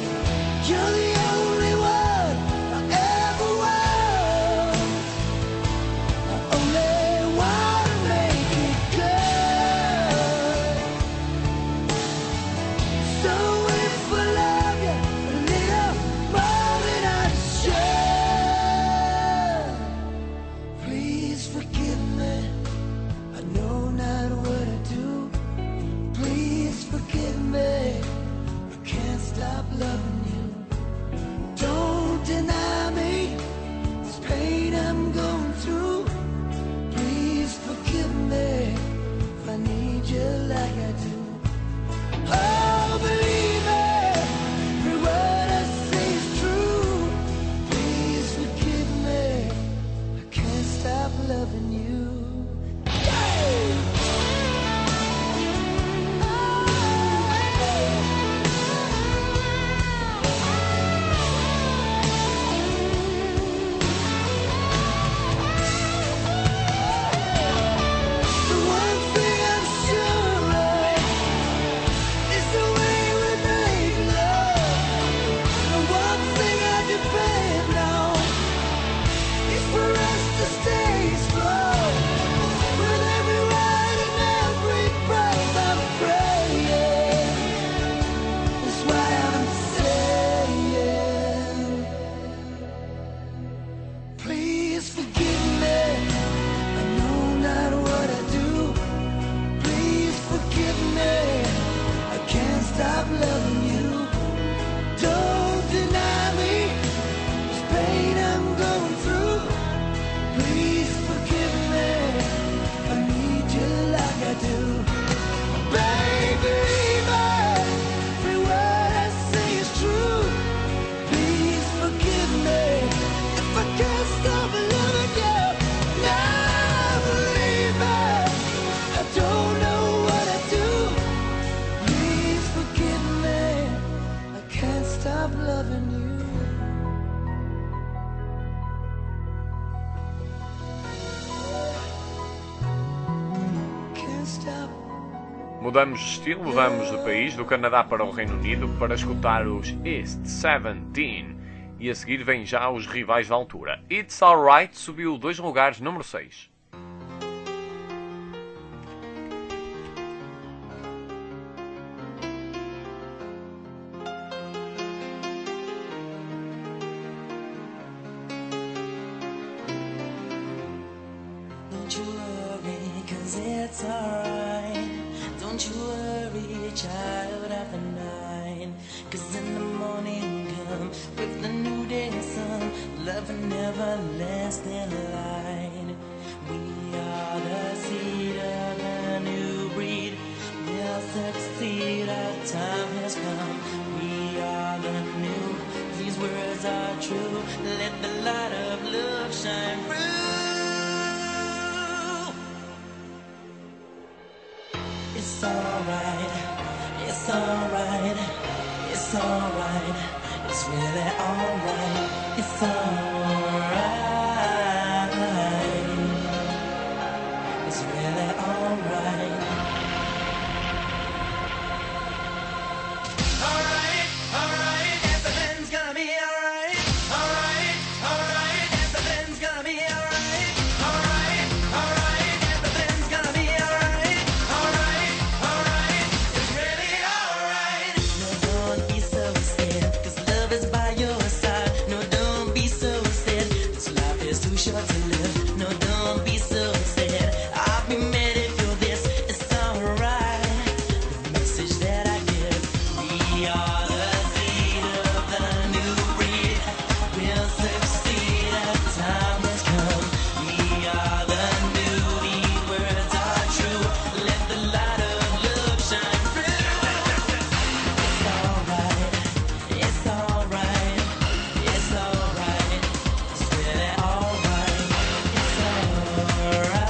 You're the only one I ever was. Mudamos de estilo, mudamos de país, do Canadá para o Reino Unido, para escutar os East 17. E a seguir vem já os rivais da altura. It's Alright subiu 2 lugares, número 6. Don't you worry, 'cause it's alright. Don't you worry, child of the night. 'Cause in the morning come with the new day sun, love and everlasting light. We are the seed of a new breed. We'll succeed, our time has come. We are the new, these words are true. Let the light of love shine through. It's alright, it's alright, it's alright, it's really alright, it's alright, it's really alright. Alright, alright, everything's gonna be alright. Alright, alright, everything's gonna be alright. Alright, alright, everything's gonna be alright. Alright, alright, it's really alright. No, don't be so sad, 'cause love is by your side. No, don't be so sad, 'cause life is too short to live. No, don't be so sad, I'll be mad if you're this. It's alright, the message that I give. We are the seed of the new breed. We'll succeed, our time has come. We are the new, these words are true. Let the light of love shine through. It's alright, it's alright, it's alright, it's really alright, it's alright,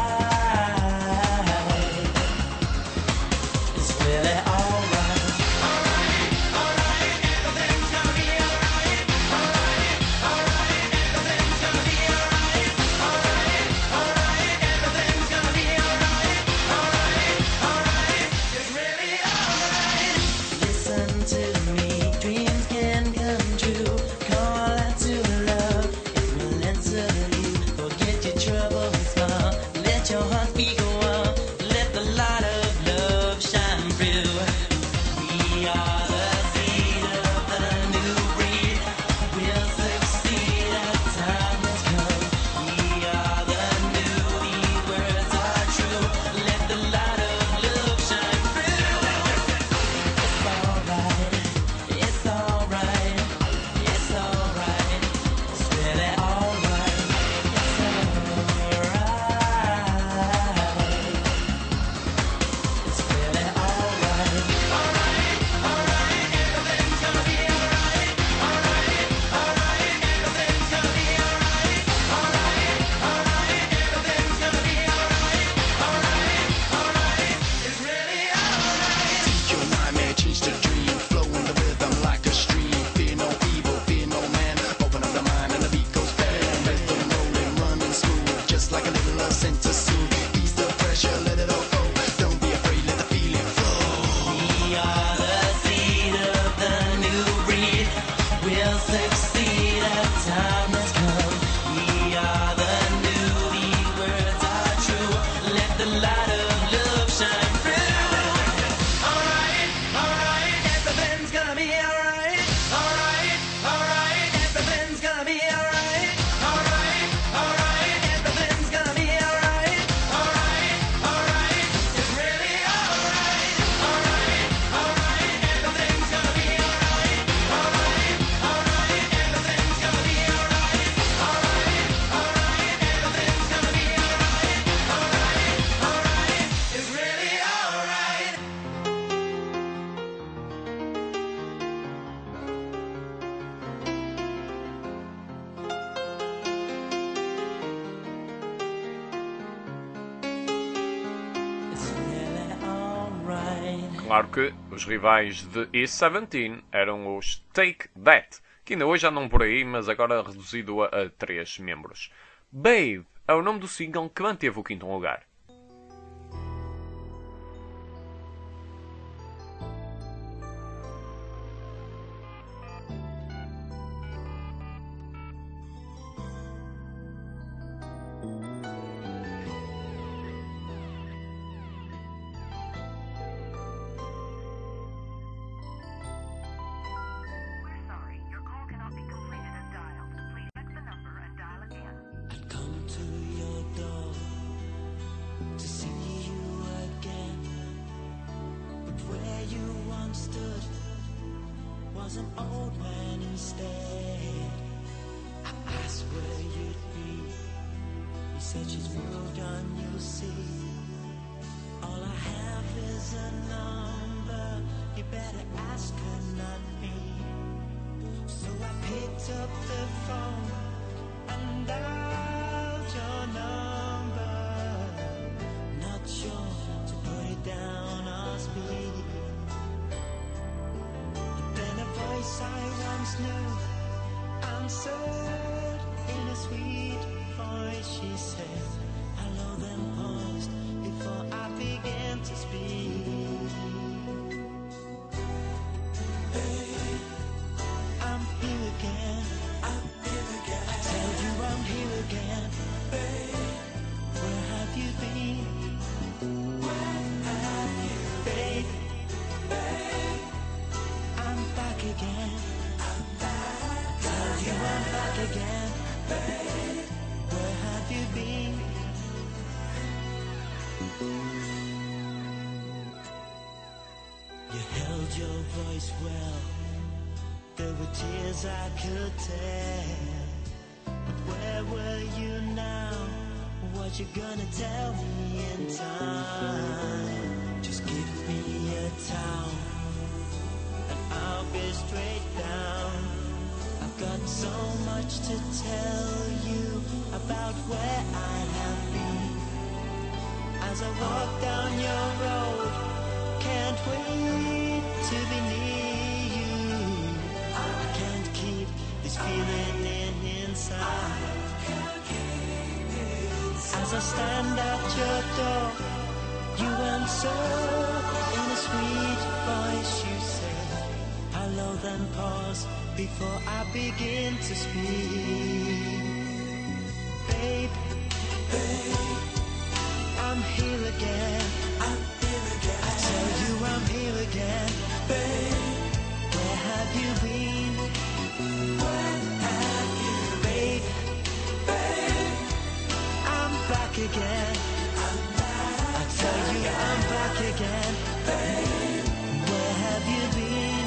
it's really alright. Alright, alright, everything's gonna be alright. Alright, alright, everything's gonna be alright. Alright, alright, everything's gonna be alright. Alright, alright, it's really alright. Listen to me, dreams can come true. Call out to love, it will answer you. Forget your troubles, smile, let your heart be go on. Let the light of love shine through. We are the seed of the new breed. We'll succeed, our time has come. We are the new, these words are true. Let the light of love shine through. It's alright, it's alright, it's alright, it's really alright, it's alright, it's really alright. Alright, alright, everything's gonna be alright. Alright, alright, everything's gonna be alright. Alright, alright, everything's gonna be alright. Alright, alright, it's really alright. Your nightmare change to dream, flow in the rhythm like a stream. Fear no evil, fear no man. Open up the mind and the beat goes bang. Rhythm rolling, running smooth, just like a little love sent to soothe. Ease the pressure, let it all go. Don't be afraid, let the feeling flow. We are the seed of the new breed. We'll succeed, our time has come. We are the new, these words are true. Let the light of love shine through. Alright, alright, everything's gonna be alright. Alright, alright, everything's gonna be alright. Alright, alright, everything's gonna be alright. Alright, alright, it's really alright. Alright, alright, everything's gonna be alright. Alright, alright, everything's gonna be alright. Alright, alright, everything's gonna be alright. Alright, alright, it's really alright. It's really alright. Claro que os rivais de East 17 eram os Take That, que ainda hoje andam por aí, mas agora reduzido a 3 membros. Babe é o nome do single que manteve o 5º lugar. was an old man instead. I asked where you'd be. He said she's moved on, you'll see. All I have is a number. You better ask her, not me. So I picked up the phone and dialed your number. Not sure to put it down or speak. But then a voice I once knew answered in a sweet voice. She said, hello, then paused before I began to speak. Hey, I'm here again. I'm here again. I tell you I'm here again. Babe, where have you been? Where have you been? Babe, I'm back again. I'm back. Tell you I'm back again. Babe, where have you been? You held your voice well. There were tears I could tell. But where were you now? What you gonna tell me in time? Just give me a towel and I'll be straight down. I've got so much to tell you about where I have been. As I walk down your road, can't wait to be near you. I can't keep this feeling inside. As I stand at your door, you answer in a sweet voice. You say hello, then pause before I begin to speak. Babe, babe, I'm here again. I'm here again. I tell you I'm here again. Babe, where have you been? Where have you been? Babe, I'm back again. I'm back. I tell you I'm back again. Babe, where have you been?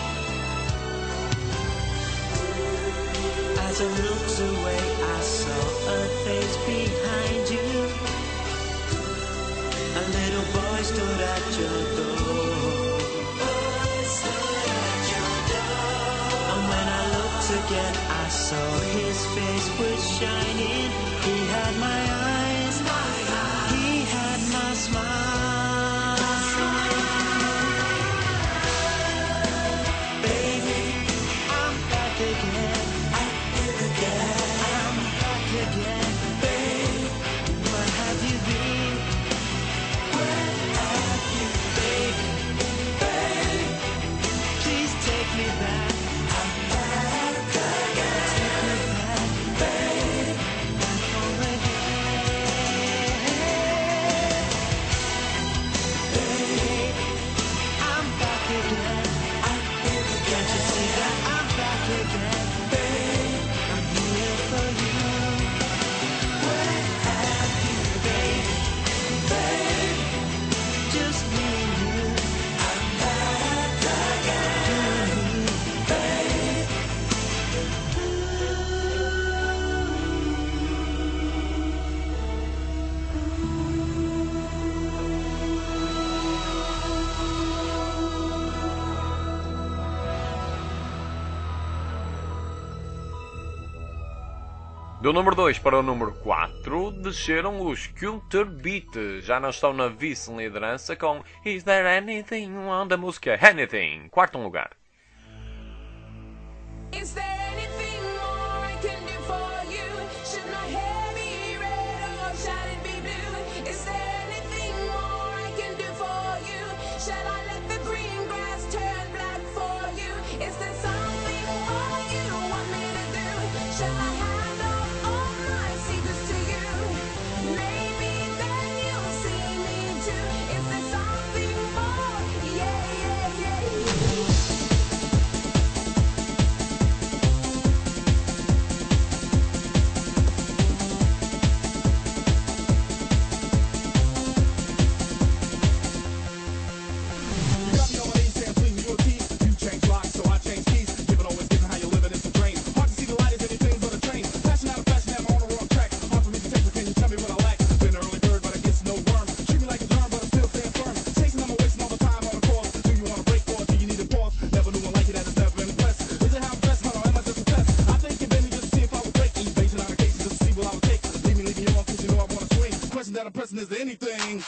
As I looked away, I saw a face behind you. A little boy stood at your door. And when I looked again, I saw his face was shining. He had my eyes, he had my smile. Baby, I'm back again. I'm back again. Babe, where have you been? Please take me back. I'm back again. Take me back, babe. Back home again. Babe, I'm back again. Can't you see that I'm back again? Babe, I'm here for you. Where have you been? Babe, just me and you. I'm back again, babe. Do número 2 para o número 4 desceram os Culture Beat. Já não estão na vice-liderança com Is There Anything on da música Anything. Quarto lugar. Is there anything more I can do for you? Should my hair be red or shall it be blue? Is there anything more I can do for you? Shall I let the green grass turn black for you? Is there something more you want me to do? Shall I hand off all my secrets to you? Maybe then you'll see me too. Is there something more? Yeah, yeah, yeah, yeah. blessing is anything.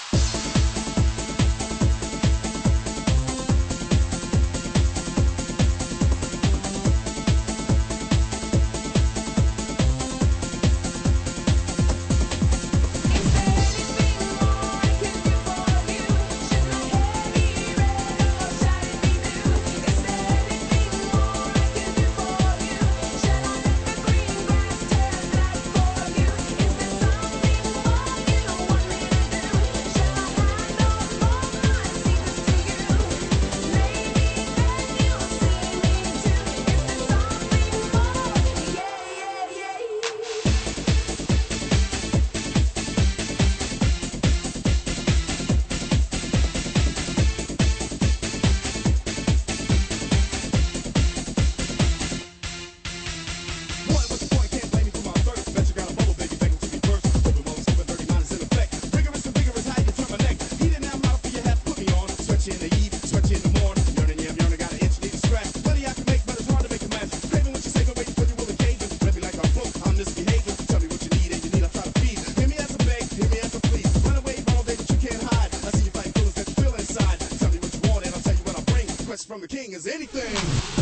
From the king is anything.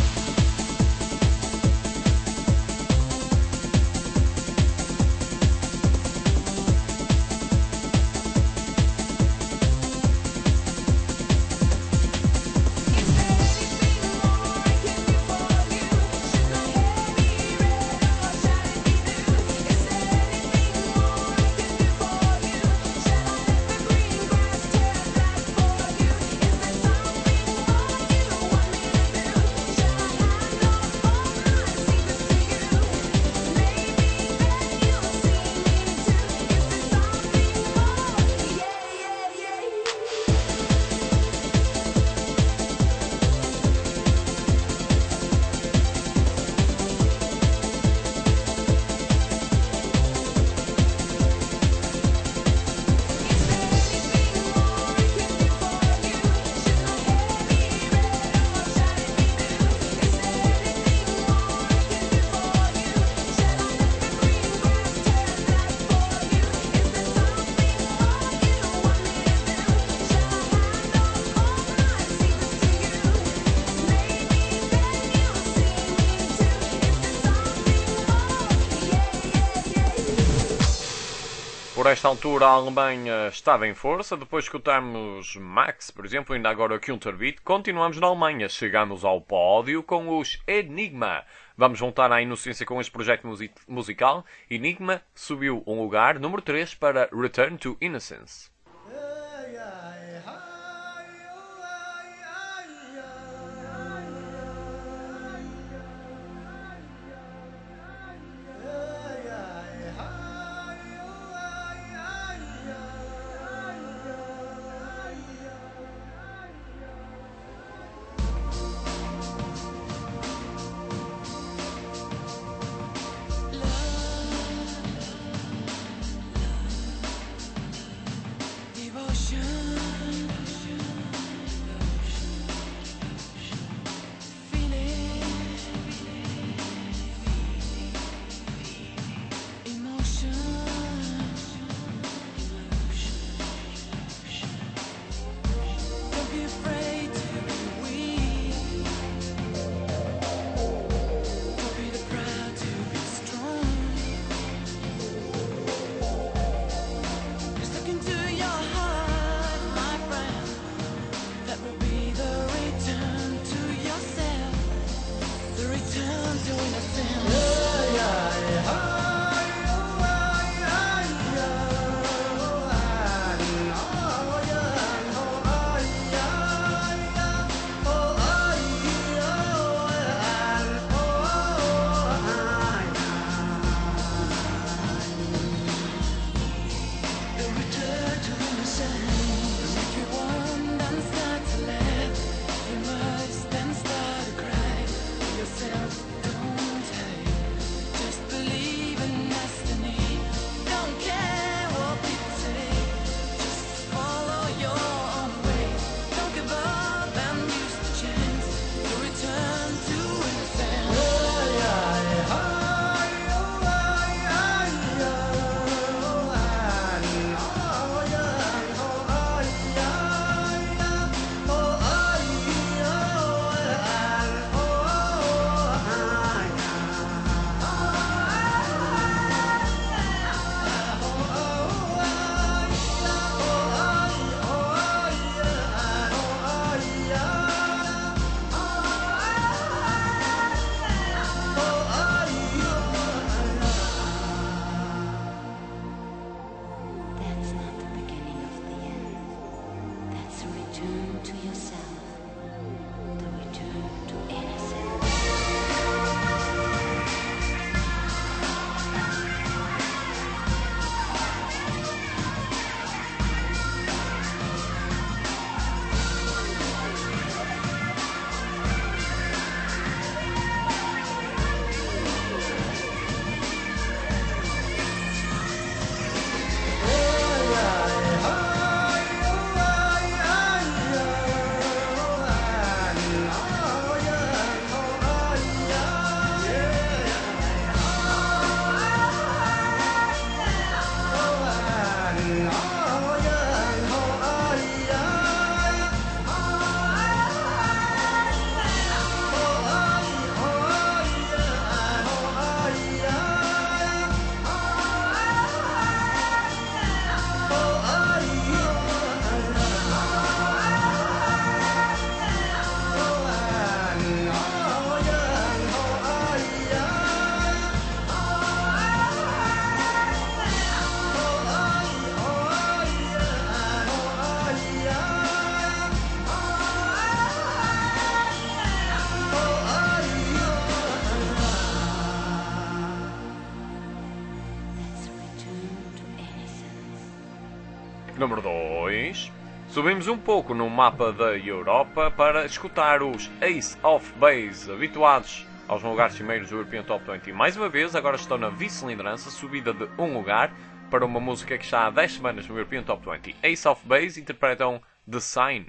Por esta altura a Alemanha estava em força, depois de escutarmos Max, por exemplo, ainda agora Counterbeat, continuamos na Alemanha, chegamos ao pódio com os Enigma. Vamos voltar à inocência com este projeto musical. Enigma subiu um lugar, número 3, para Return to Innocence. Número 2. Subimos um pouco no mapa da Europa para escutar os Ace of Base, habituados aos lugares cimeiros do European Top 20. E mais uma vez, agora estão na vice-liderança, subida de um lugar para uma música que está há 10 semanas no European Top 20. Ace of Base interpretam The Sign.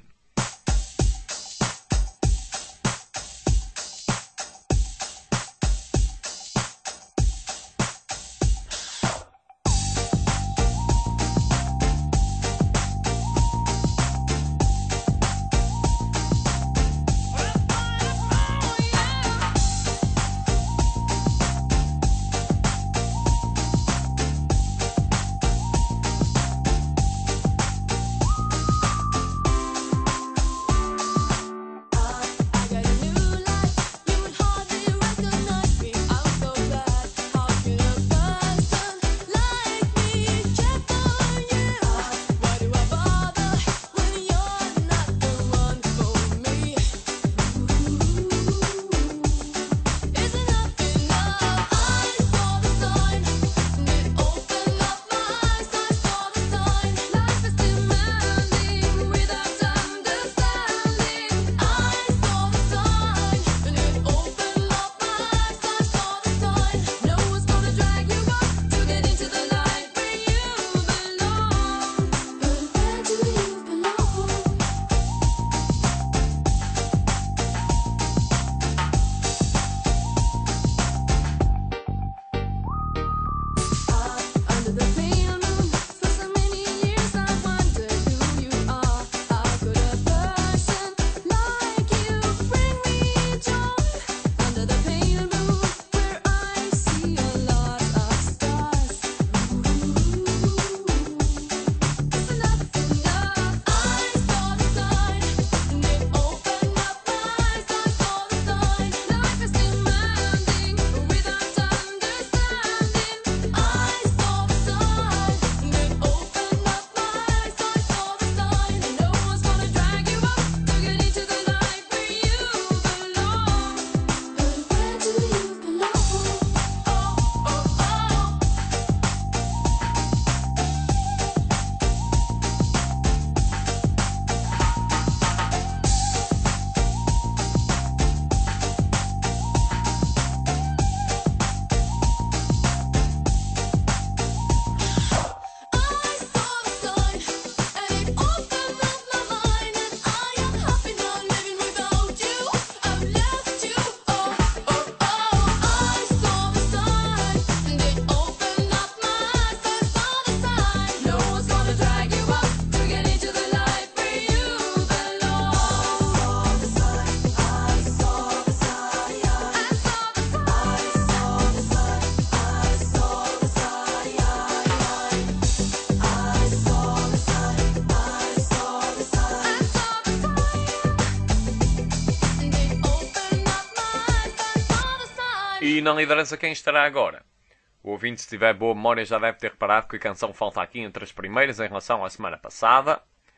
E na liderança quem estará agora? O ouvinte, se tiver boa memória, já deve ter reparado que a canção falta aqui entre as primeiras em relação à semana passada.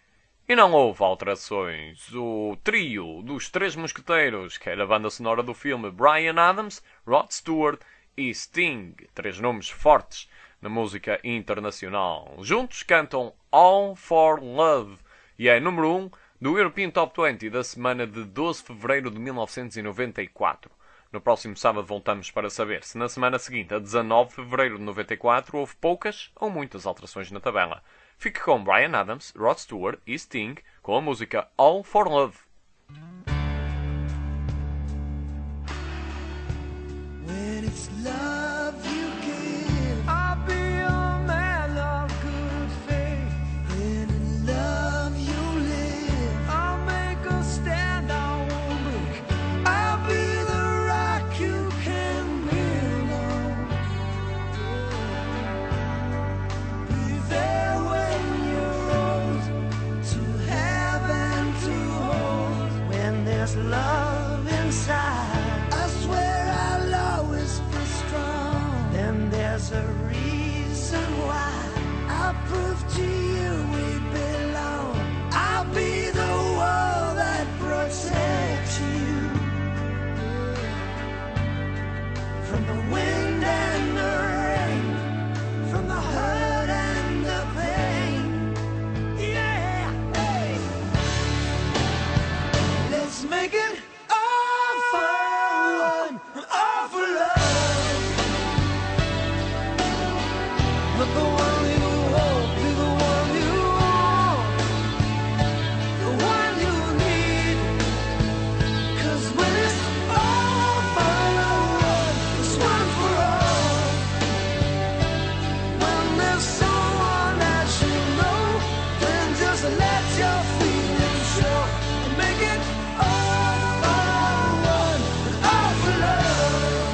E não houve alterações. O trio dos Três Mosqueteiros, que era a banda sonora do filme Bryan Adams, Rod Stewart e Sting, três nomes fortes na música internacional. Juntos cantam All for Love e é número 1 do European Top 20 da semana de 12 de fevereiro de 1994. No próximo sábado voltamos para saber se na semana seguinte, a 19 de fevereiro de 94, houve poucas ou muitas alterações na tabela. Fique com Bryan Adams, Rod Stewart e Sting com a música All for Love. When it's love you give, I'll be a man of good faith. When in love you live, I'll make a stand, I won't break. I'll be the rock you can build on. Be there when you're old, to have and to hold. When there's love inside, I swear I'll always be strong. Then there's a reason why I'll prove to you we belong. I'll be the wall that protects you from the wind and the rain, from the hurt and the pain. Let the one you hold be the one you want, the one you need. 'Cause when it's all for it's one for all. When there's someone that you know, then just let your feelings show and make it all for one and all for love.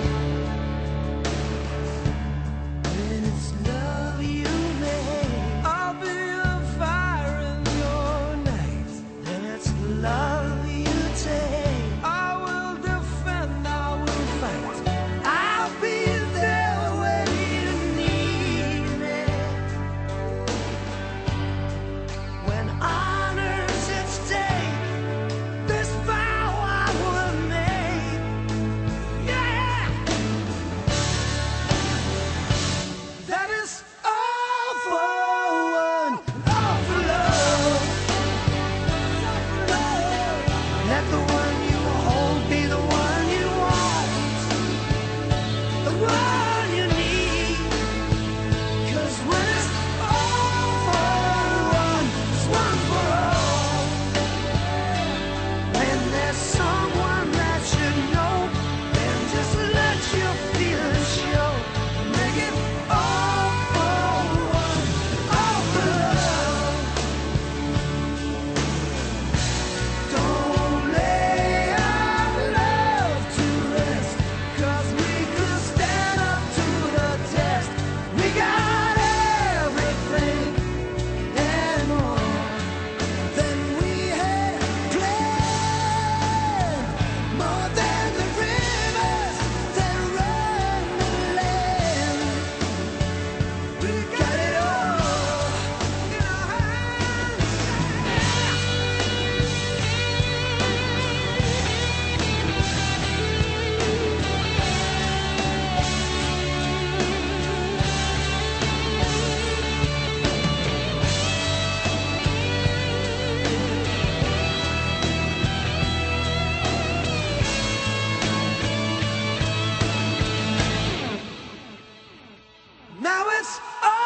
When it's love you make, I'll be a fire in your night. Then it's love you take, I will defend, I will fight. I'll be there when you need me. When honor's at stake, this vow I will make. Yeah, that is all for one, all for love. Let the one you hold be the one you want, the one you need. 'Cause when it's all for one, it's one for all. When there's someone that you know, then just let your feelings show. Make it all for one, all for love. Don't lay our love to rest, 'cause we could stand up to the test. We got everything and more than we had planned, more than the rivers that run the land. We got it all in our hands. Now it's all